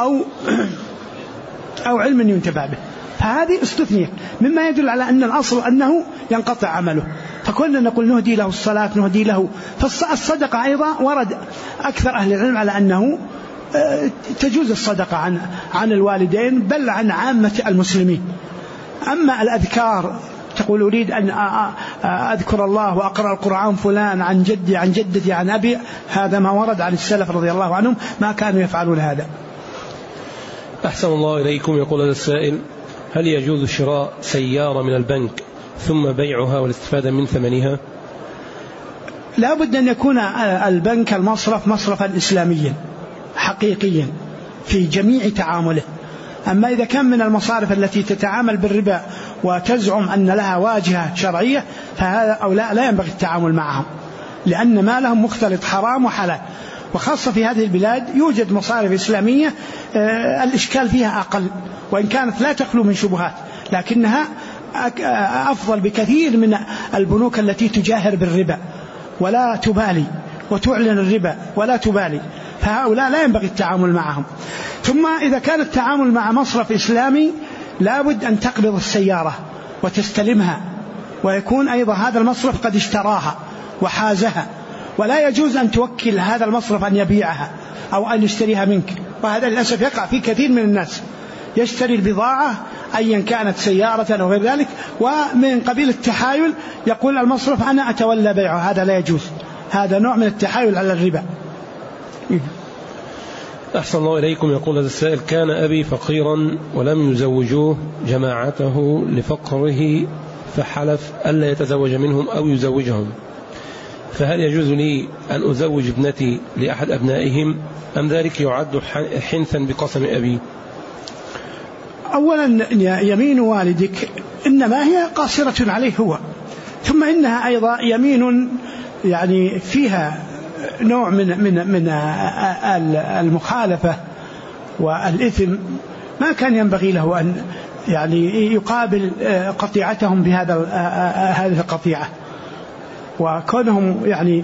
أو علم ينتفع به. فهذه استثنية مما يدل على أن الأصل أنه ينقطع عمله، فكنا نقول نهدي له الصلاة نهدي له. فالصدقة أيضا ورد أكثر أهل العلم على أنه تجوز الصدقة عن الوالدين بل عن عامة المسلمين. أما الأذكار تقول أريد أن أذكر الله وأقرأ القرآن فلان عن جدي عن جدتي عن أبي، هذا ما ورد عن السلف رضي الله عنهم ما كانوا يفعلون هذا. أحسن الله إليكم. يقول هذا السائل: هل يجوز شراء سيارة من البنك ثم بيعها والاستفادة من ثمنها؟ لا بد أن يكون البنك المصرف مصرفا إسلاميا حقيقيا في جميع تعامله. أما إذا كان من المصارف التي تتعامل بالربا وتزعم أن لها واجهة شرعية فهذا أو لا ينبغي التعامل معهم، لأن ما لهم مختلط حرام وحلال. وخاصة في هذه البلاد يوجد مصارف إسلامية الإشكال فيها أقل، وإن كانت لا تخلو من شبهات، لكنها أفضل بكثير من البنوك التي تجاهر بالربا ولا تبالي وتعلن الربا ولا تبالي. فهؤلاء لا ينبغي التعامل معهم. ثم إذا كان التعامل مع مصرف إسلامي لا بد أن تقبض السيارة وتستلمها، ويكون أيضا هذا المصرف قد اشتراها وحازها، ولا يجوز أن توكل هذا المصرف أن يبيعها أو أن يشتريها منك. وهذا للأسف يقع في كثير من الناس، يشتري البضاعة أيا كانت سيارة أو غير ذلك، ومن قبيل التحايل يقول المصرف أنا أتولى بيعه. هذا لا يجوز، هذا نوع من التحايل على الربا. أحسن الله إليكم. يقول هذا السائل: كان أبي فقيرا ولم يزوجوه جماعته لفقره، فحلف ألا يتزوج منهم أو يزوجهم، فهل يجوز لي أن أزوج ابنتي لأحد أبنائهم أم ذلك يعد حنثا بقسم أبي؟ أولا يمين والدك إنما هي قاصرة عليه هو، ثم إنها أيضا يمين يعني فيها نوع من المخالفة والإثم، ما كان ينبغي له أن يعني يقابل قطيعتهم هذه القطيعة، وكونهم يعني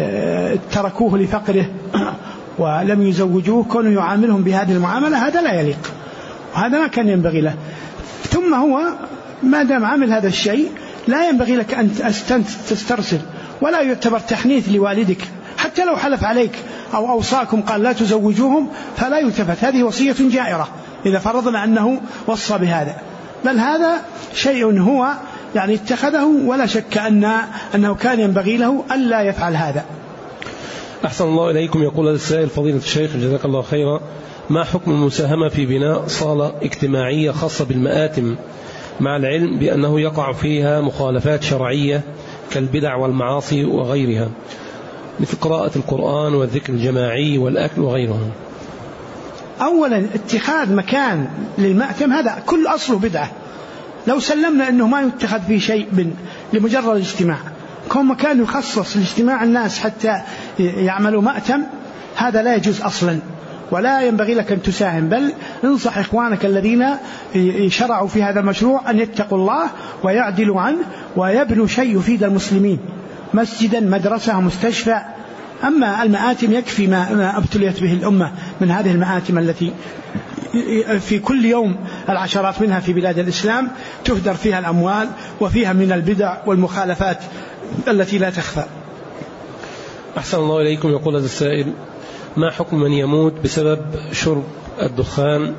تركوه لفقره ولم يزوجوه، كونوا يعاملهم بهذه المعاملة هذا لا يليق، وهذا ما كان ينبغي له. ثم هو ما دام عمل هذا الشيء لا ينبغي لك أن تسترسل، ولا يعتبر تحنيث لوالدك حتى لو حلف عليك أو أوصاكم قال لا تزوجوهم فلا يلتفت، هذه وصية جائرة إذا فرضنا أنه وصى بهذا، بل هذا شيء هو يعني اتخذه، ولا شك أنه كان ينبغي له ألا يفعل هذا. أحسن الله إليكم. يقول السائل فضيلة الشيخ جزاك الله خيرا، ما حكم المساهمة في بناء صالة اجتماعية خاصة بالمآتم مع العلم بأنه يقع فيها مخالفات شرعية كالبدع والمعاصي وغيرها مثل قراءة القرآن والذكر الجماعي والأكل وغيرها؟ أولا اتخاذ مكان للمأتم هذا كل أصله بدعة، لو سلمنا أنه ما يتخذ فيه شيء لمجرد الاجتماع، كون مكان يخصص لاجتماع الناس حتى يعملوا مأتم هذا لا يجوز أصلا، ولا ينبغي لك أن تساهم، بل انصح إخوانك الذين شرعوا في هذا المشروع أن يتقوا الله ويعدلوا عنه ويبنوا شيء يفيد المسلمين، مسجدا مدرسة مستشفى. أما المآتم يكفي ما ابتليت به الأمة من هذه المآتم التي في كل يوم العشرات منها في بلاد الإسلام تهدر فيها الأموال وفيها من البدع والمخالفات التي لا تخفى. أحسن الله إليكم. يقول هذا السائل، ما حكم من يموت بسبب شرب الدخان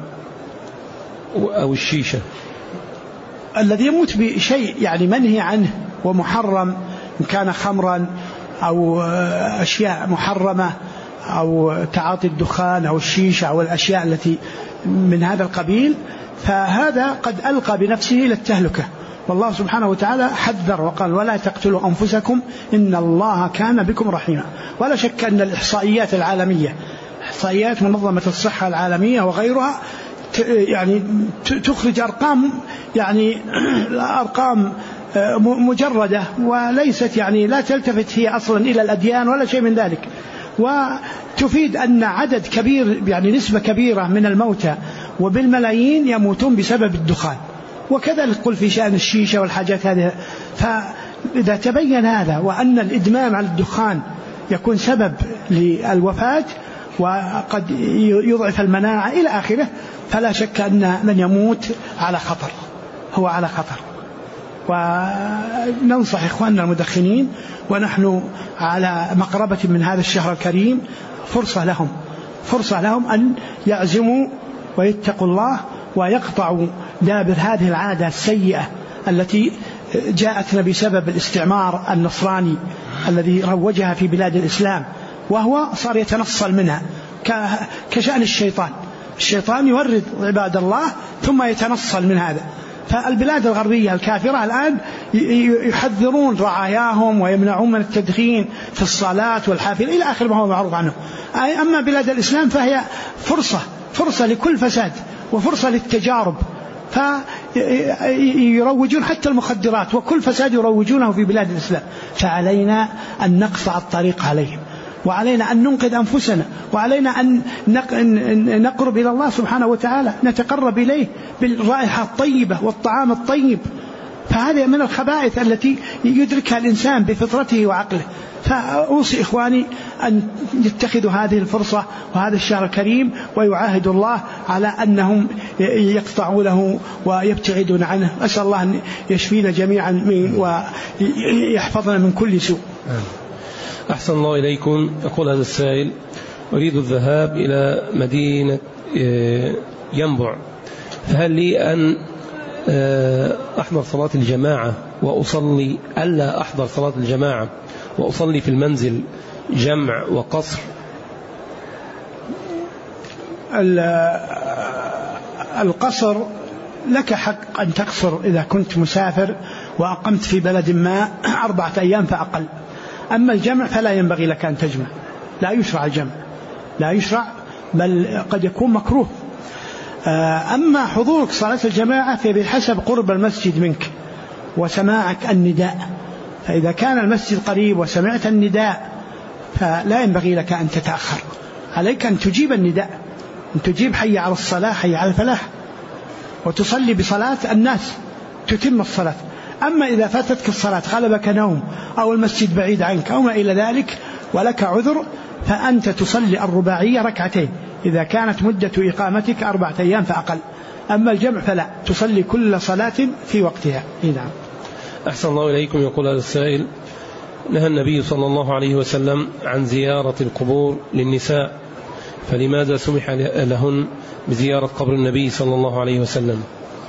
أو الشيشة؟ الذي يموت بشيء يعني منهي عنه ومحرم، إن كان خمرا أو أشياء محرمة أو تعاطي الدخان أو الشيشة أو الأشياء التي من هذا القبيل، فهذا قد ألقى بنفسه إلى التهلكة، والله سبحانه وتعالى حذر وقال ولا تقتلوا أنفسكم إن الله كان بكم رحيما. ولا شك أن الإحصائيات العالمية، إحصائيات منظمة الصحة العالمية وغيرها يعني تخرج أرقام يعني أرقام مجردة وليست يعني لا تلتفت هي أصلا إلى الأديان ولا شيء من ذلك، وتفيد أن عدد كبير يعني نسبة كبيرة من الموتى وبالملايين يموتون بسبب الدخان، وكذلك قل في شأن الشيشة والحاجات هذه. فإذا تبين هذا وأن الإدمان على الدخان يكون سبب للوفاة وقد يضعف المناعة إلى آخره، فلا شك أن من يموت على خطر، هو على خطر. وننصح إخواننا المدخنين ونحن على مقربة من هذا الشهر الكريم فرصة لهم أن يعزموا ويتقوا الله ويقطعوا دابر هذه العادة السيئة التي جاءتنا بسبب الاستعمار النصراني الذي روجها في بلاد الإسلام، وهو صار يتنصل منها كشأن الشيطان يورد عباد الله ثم يتنصل من هذا. فالبلاد الغربية الكافرة الآن يحذرون رعاياهم ويمنعون من التدخين في الصالات والحافلة إلى آخر ما هو معروف عنه. أما بلاد الإسلام فهي فرصة لكل فساد وفرصة للتجارب، فيروجون حتى المخدرات وكل فساد يروجونه في بلاد الإسلام، فعلينا أن نقطع الطريق عليهم، وعلينا أن ننقذ أنفسنا، وعلينا أن نقرب إلى الله سبحانه وتعالى، نتقرب إليه بالرائحة الطيبة والطعام الطيب، فهذه من الخبائث التي يدركها الإنسان بفطرته وعقله. فأوصي إخواني أن يتخذوا هذه الفرصة وهذا الشهر الكريم ويعاهدوا الله على أنهم يقطعونه ويبتعدون عنه. أسأل الله أن يشفينا جميعا ويحفظنا من كل سوء. أحسن الله إليكم. يقول هذا السائل، أريد الذهاب إلى مدينة ينبع، فهل لي أن أحضر صلاة الجماعة وأصلي ألا أحضر صلاة الجماعة وأصلي في المنزل جمع وقصر؟ القصر لك حق أن تقصر إذا كنت مسافر وأقمت في بلد ما 4 أيام فأقل. أما الجمع فلا ينبغي لك أن تجمع، لا يشرع الجمع، لا يشرع، بل قد يكون مكروه. أما حضورك صلاة الجماعة فبحسب قرب المسجد منك وسماعك النداء، فإذا كان المسجد قريب وسمعت النداء فلا ينبغي لك أن تتأخر، عليك أن تجيب النداء، أن تجيب حي على الصلاة حي على الفلاح، وتصلي بصلاة الناس، تتم الصلاة. أما إذا فاتتك الصلاة، غلبك نوم أو المسجد بعيد عنك أو ما إلى ذلك ولك عذر، فأنت تصلي الرباعية ركعتين إذا كانت مدة إقامتك 4 أيام فأقل. أما الجمع فلا، تصلي كل صلاة في وقتها. نعم. أحسن الله إليكم. يقول هذا السائل: نهى النبي صلى الله عليه وسلم عن زيارة القبور للنساء، فلماذا سمح لهن بزيارة قبر النبي صلى الله عليه وسلم؟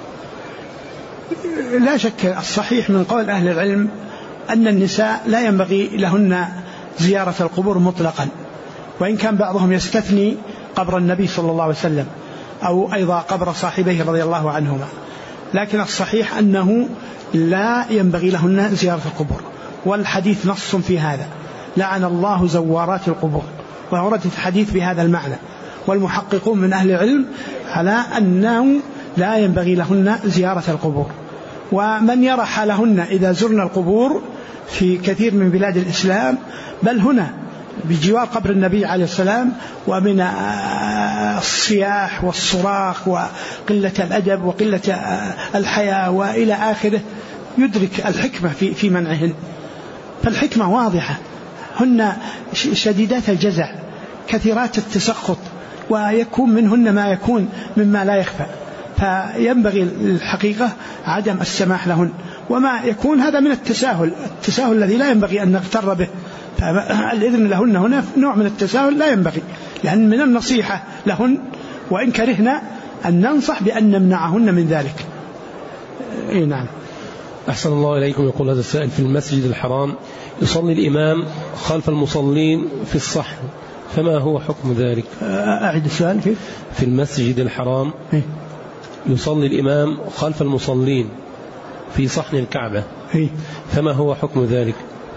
لا شك الصحيح من قول أهل العلم أن النساء لا ينبغي لهن زيارة القبور مطلقا، وإن كان بعضهم يستثني قبر النبي صلى الله عليه وسلم أو أيضا قبر صاحبيه رضي الله عنهما، لكن الصحيح أنه لا ينبغي لهن زيارة القبور، والحديث نص في هذا: لعن الله زوارات القبور، وورد الحديث بهذا المعنى. والمحققون من أهل العلم على أنه لا ينبغي لهن زيارة القبور. ومن يرى حالهن إذا زرنا القبور في كثير من بلاد الإسلام، بل هنا بجوار قبر النبي عليه السلام، ومن الصياح والصراخ وقلة الأدب وقلة الحياة وإلى آخره، يدرك الحكمة في منعهن. فالحكمة واضحة، هن شديدات الجزع كثيرات التسخط، ويكون منهن ما يكون مما لا يخفى، فينبغي الحقيقة عدم السماح لهن، وما يكون هذا من التساهل الذي لا ينبغي أن نغتر به. فالإذن لهن هنا نوع من التساهل لا ينبغي، لأن من النصيحة لهن وإن كرهنا أن ننصح بأن نمنعهن من ذلك. نعم. أحسن الله إليكم. يقول هذا السائل: في المسجد الحرام يصلي الإمام خلف المصلين في الصحن، فما هو حكم ذلك؟ أعيد السؤال. في المسجد الحرام يصلي الإمام خلف المصلين في صحن الكعبة، فما هو حكم ذلك؟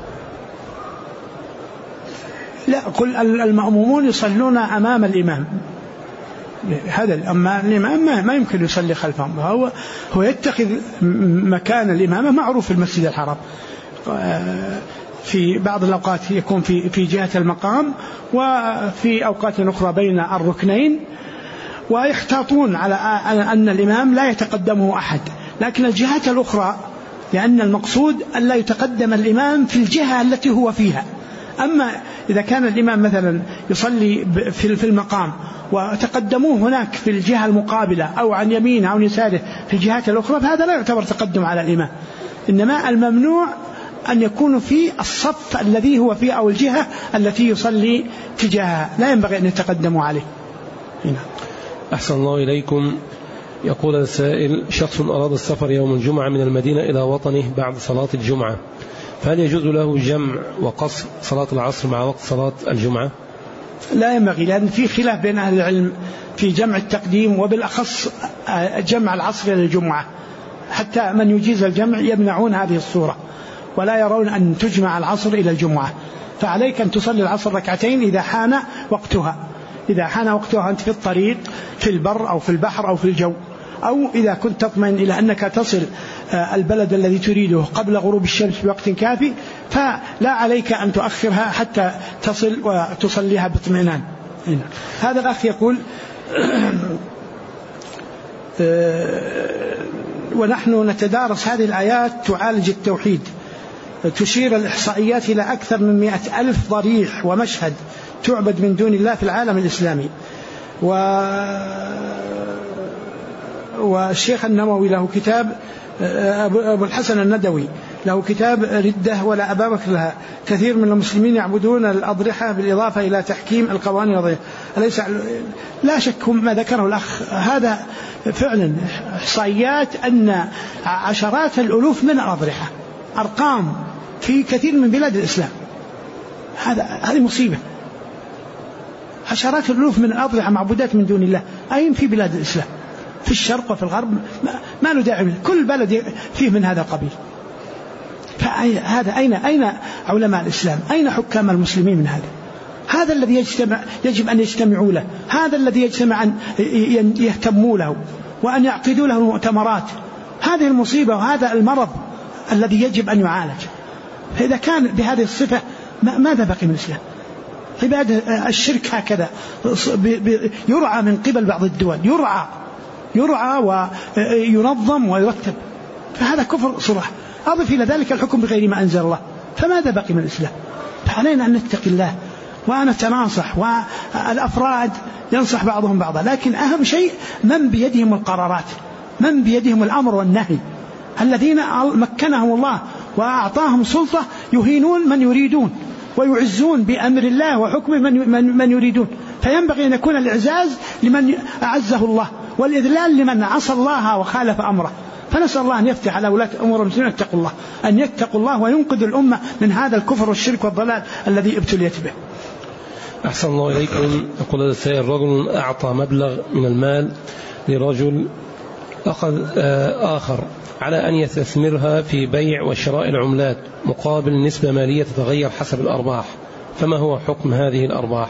لا، قل المأمومون يصلون أمام الإمام، هذا. أما الإمام ما يمكن يصلي خلفهم، هو يتخذ مكان الإمامة معروف في المسجد الحرام، في بعض الأوقات يكون في جهة المقام، وفي أوقات أخرى بين الركنين، ويحتاطون على أن الإمام لا يتقدمه أحد. لكن الجهات الأخرى، لأن المقصود أن لا يتقدم الإمام في الجهة التي هو فيها. أما إذا كان الإمام مثلا يصلي في المقام وتقدموه هناك في الجهة المقابلة أو عن يمينه أو يساره في الجهات الأخرى، فهذا لا يعتبر تقدم على الإمام. إنما الممنوع أن يكون في الصف الذي هو فيه أو الجهة التي يصلي تجاهها، لا ينبغي أن يتقدموا عليه. هنا. أحسن الله إليكم. يقول السائل: شخص أراد السفر يوم الجمعة من المدينة إلى وطنه بعد صلاة الجمعة، فهل يجوز له جمع وقصر صلاة العصر مع وقت صلاة الجمعة؟ لا ينبغي، لأن في خلاف بين أهل العلم في جمع التقديم، وبالأخص جمع العصر إلى الجمعة، حتى من يجيز الجمع يمنعون هذه الصورة ولا يرون أن تجمع العصر إلى الجمعة. فعليك أن تصلي العصر ركعتين إذا حان وقتها، إذا حان وقتها أنت في الطريق في البر أو في البحر أو في الجو، أو إذا كنت تطمئن إلى أنك تصل البلد الذي تريده قبل غروب الشمس بوقت كافي، فلا عليك أن تؤخرها حتى تصل وتصليها باطمئنان. هذا الأخ يقول: ونحن نتدارس هذه الآيات تعالج التوحيد، تشير الإحصائيات إلى أكثر من 100,000 ضريح ومشهد تعبد من دون الله في العالم الإسلامي. والشيخ النووي له كتاب، أبو الحسن الندوي له كتاب ردة ولا أبا بكر لها، كثير من المسلمين يعبدون الأضرحة بالإضافة إلى تحكيم القوانين الوضعية. أليس لا شك ما ذكره الأخ هذا فعلا إحصائيات أن عشرات الألوف من الأضرحة، أرقام في كثير من بلاد الإسلام. هذه مصيبة، عشرات الألوف من الأضرحة معبودات من دون الله، أين في بلاد الإسلام؟ في الشرق وفي الغرب ما نداعي، كل بلد فيه من هذا القبيل. هذا أين علماء الإسلام؟ أين حكام المسلمين من هذا؟ هذا الذي يجب أن يجتمعوا له، هذا الذي يجتمع أن يهتموا له وأن يعقدوا له المؤتمرات. هذه المصيبة وهذا المرض الذي يجب أن يعالج. فإذا كان بهذه الصفة ماذا بقي من الإسلام؟ عبادة الشرك هكذا يرعى من قبل بعض الدول، يرعى وينظم ويرتب، فهذا كفر صراح. أضف إلى ذلك الحكم بغير ما أنزل الله، فماذا بقي من الإسلام؟ فعلينا أن نتقي الله ونتناصح، والأفراد ينصح بعضهم بعضا، لكن أهم شيء من بيدهم القرارات، من بيدهم الأمر والنهي، الذين مكنهم الله وأعطاهم سلطة يهينون من يريدون ويعزون بأمر الله وحكمه من يريدون. فينبغي أن يكون الإعزاز لمن أعزه الله والإذلال لمن عصى الله وخالف أمره. فنسأل الله أن يفتح على ولاة أمور المسلمين يتقوا الله، أن يتقوا الله وينقذ الأمة من هذا الكفر والشرك والضلال الذي ابتليت به. أحسن الله إليكم. يقول السائل: رجل أعطى مبلغ من المال لرجل آخر على أن يستثمرها في بيع وشراء العملات مقابل نسبة مالية تتغير حسب الأرباح، فما هو حكم هذه الأرباح؟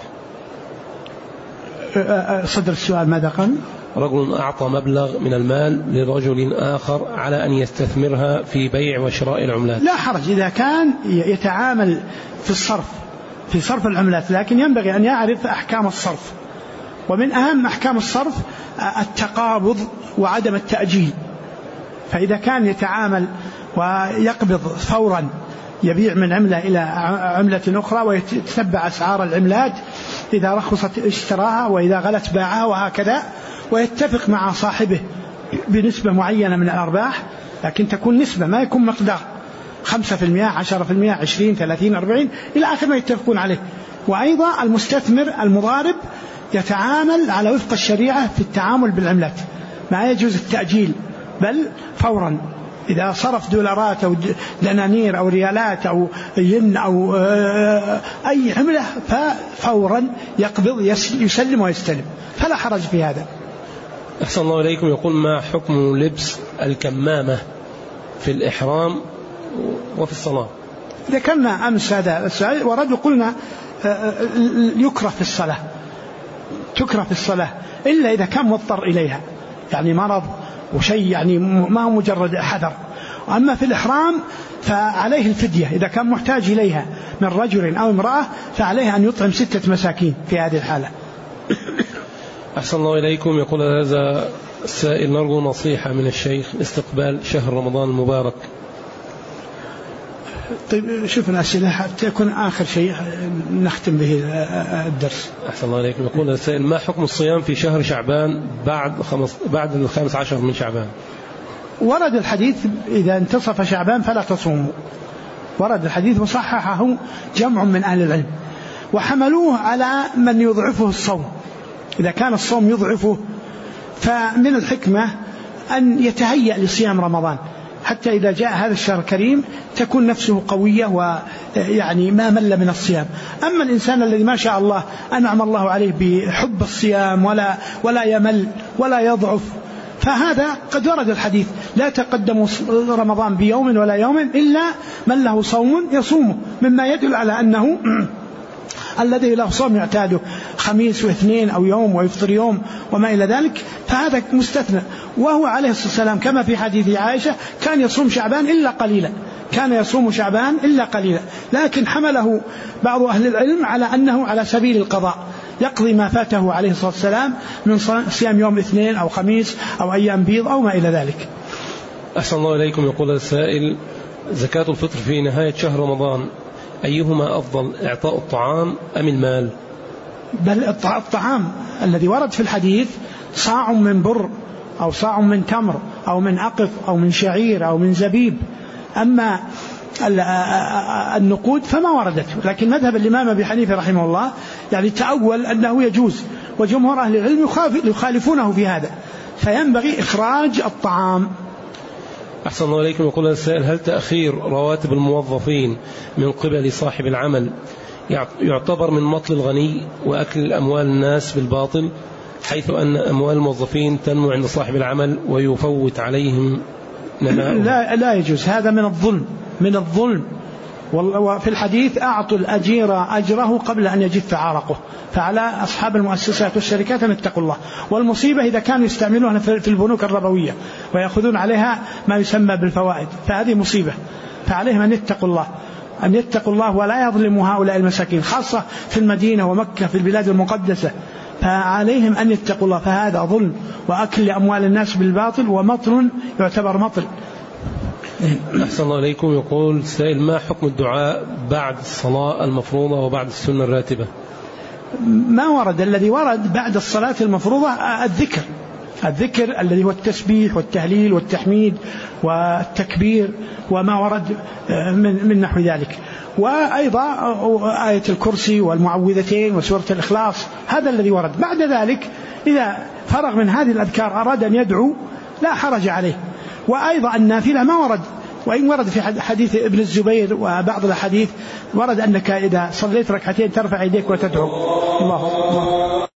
صدر السؤال ماذا قال؟ رجل أعطى مبلغ من المال لرجل آخر على أن يستثمرها في بيع وشراء العملات. لا حرج إذا كان يتعامل في صرف العملات، لكن ينبغي أن يعرف أحكام الصرف، ومن أهم أحكام الصرف التقابض وعدم التأجيل. فإذا كان يتعامل ويقبض فورا، يبيع من عملة إلى عملة أخرى ويتتبع أسعار العملات، إذا رخصت اشتراها وإذا غلت باعها وهكذا، ويتفق مع صاحبه بنسبة معينة من الأرباح، لكن تكون نسبة ما يكون مقدار 5%، 10%، 20، 30، 40 إلى آخر ما يتفقون عليه. وأيضا المستثمر المضارب يتعامل على وفق الشريعة في التعامل بالعملات، ما يجوز التأجيل بل فورا. إذا صرف دولارات أو دنانير أو ريالات أو ين أو أي عملة ففورا يقبض يسلم ويستلم، فلا حرج في هذا. أحسن الله إليكم. يقول: ما حكم لبس الكمامة في الإحرام وفي الصلاة؟ ذكرنا أمس هذا السؤال ورد قلنا يكره في الصلاة، تكره في الصلاة إلا إذا كان مضطر إليها، يعني مرض وشيء يعني ما هو مجرد حذر. أما في الإحرام فعليه الفدية إذا كان محتاج إليها من رجل أو امرأة، فعليه أن يطعم 6 مساكين في هذه الحالة. أحسن الله إليكم. يقول هذا السائل: نرجو نصيحة من الشيخ استقبال شهر رمضان المبارك. طيب شوف الأسئلة حتى يكون آخر شيء نختم به الدرس. أحسن الله إليكم. يقول السائل: ما حكم الصيام في شهر شعبان بعد 15 من شعبان؟ ورد الحديث إذا انتصف شعبان فلا تصوموا، ورد الحديث وصححه جمع من أهل العلم، وحملوه على من يضعفه الصوم. إذا كان الصوم يضعفه فمن الحكمة أن يتهيأ لصيام رمضان حتى إذا جاء هذا الشهر الكريم تكون نفسه قوية ويعني ما مل من الصيام. أما الإنسان الذي ما شاء الله أنعم الله عليه بحب الصيام ولا يمل ولا يضعف، فهذا قد ورد الحديث: لا تقدموا رمضان بيوم ولا يوم إلا من له صوم يصومه، مما يدل على أنه الذي له صوم يعتاده خميس واثنين أو يوم ويفطر يوم وما إلى ذلك، فهذا مستثنى. وهو عليه الصلاة والسلام كما في حديث عائشة كان يصوم شعبان إلا قليلا، كان يصوم شعبان إلا قليلا، لكن حمله بعض أهل العلم على أنه على سبيل القضاء، يقضي ما فاته عليه الصلاة والسلام من صيام يوم اثنين أو خميس أو أيام بيض أو ما إلى ذلك. أحسن الله إليكم. يقول السائل: زكاة الفطر في نهاية شهر رمضان أيهما أفضل، إعطاء الطعام أم المال؟ بل الطعام الذي ورد في الحديث صاع من بر أو صاع من تمر أو من أقط أو من شعير أو من زبيب. أما النقود فما وردت، لكن مذهب الإمام أبي حنيفة رحمه الله يعني تأول أنه يجوز، وجمهور أهل العلم يخالفونه في هذا، فينبغي إخراج الطعام. أحسن الله إليكم. يقول السائل: هل تأخير رواتب الموظفين من قبل صاحب العمل يعتبر من مطل الغني وأكل أموال الناس بالباطل، حيث أن أموال الموظفين تنمو عند صاحب العمل ويفوت عليهم نماء؟ لا يجوز، هذا من الظلم، من الظلم. وفي الحديث أعطوا الأجير أجره قبل أن يجف عرقه. فعلى أصحاب المؤسسات والشركات أن يتقوا الله. والمصيبة إذا كانوا يستعملونها في البنوك الربوية ويأخذون عليها ما يسمى بالفوائد، فهذه مصيبة. فعليهم أن يتقوا الله، أن يتقوا الله ولا يظلموا هؤلاء المساكين، خاصة في المدينة ومكة في البلاد المقدسة. فعليهم أن يتقوا الله، فهذا ظلم وأكل لأموال الناس بالباطل، ومطل يعتبر مطل. أحسن الله إليكم. يقول سائل: ما حكم الدعاء بعد الصلاة المفروضة وبعد السنة الراتبة؟ ما ورد. الذي ورد بعد الصلاة المفروضة الذكر الذي هو التسبيح والتهليل والتحميد والتكبير وما ورد من نحو ذلك، وأيضا آية الكرسي والمعوذتين وسورة الإخلاص، هذا الذي ورد. بعد ذلك إذا فرغ من هذه الأذكار أراد أن يدعو لا حرج عليه. وأيضا النافلة ما ورد، وإن ورد في حديث ابن الزبير وبعض الحديث ورد أنك إذا صليت ركعتين ترفع يديك وتدعو الله.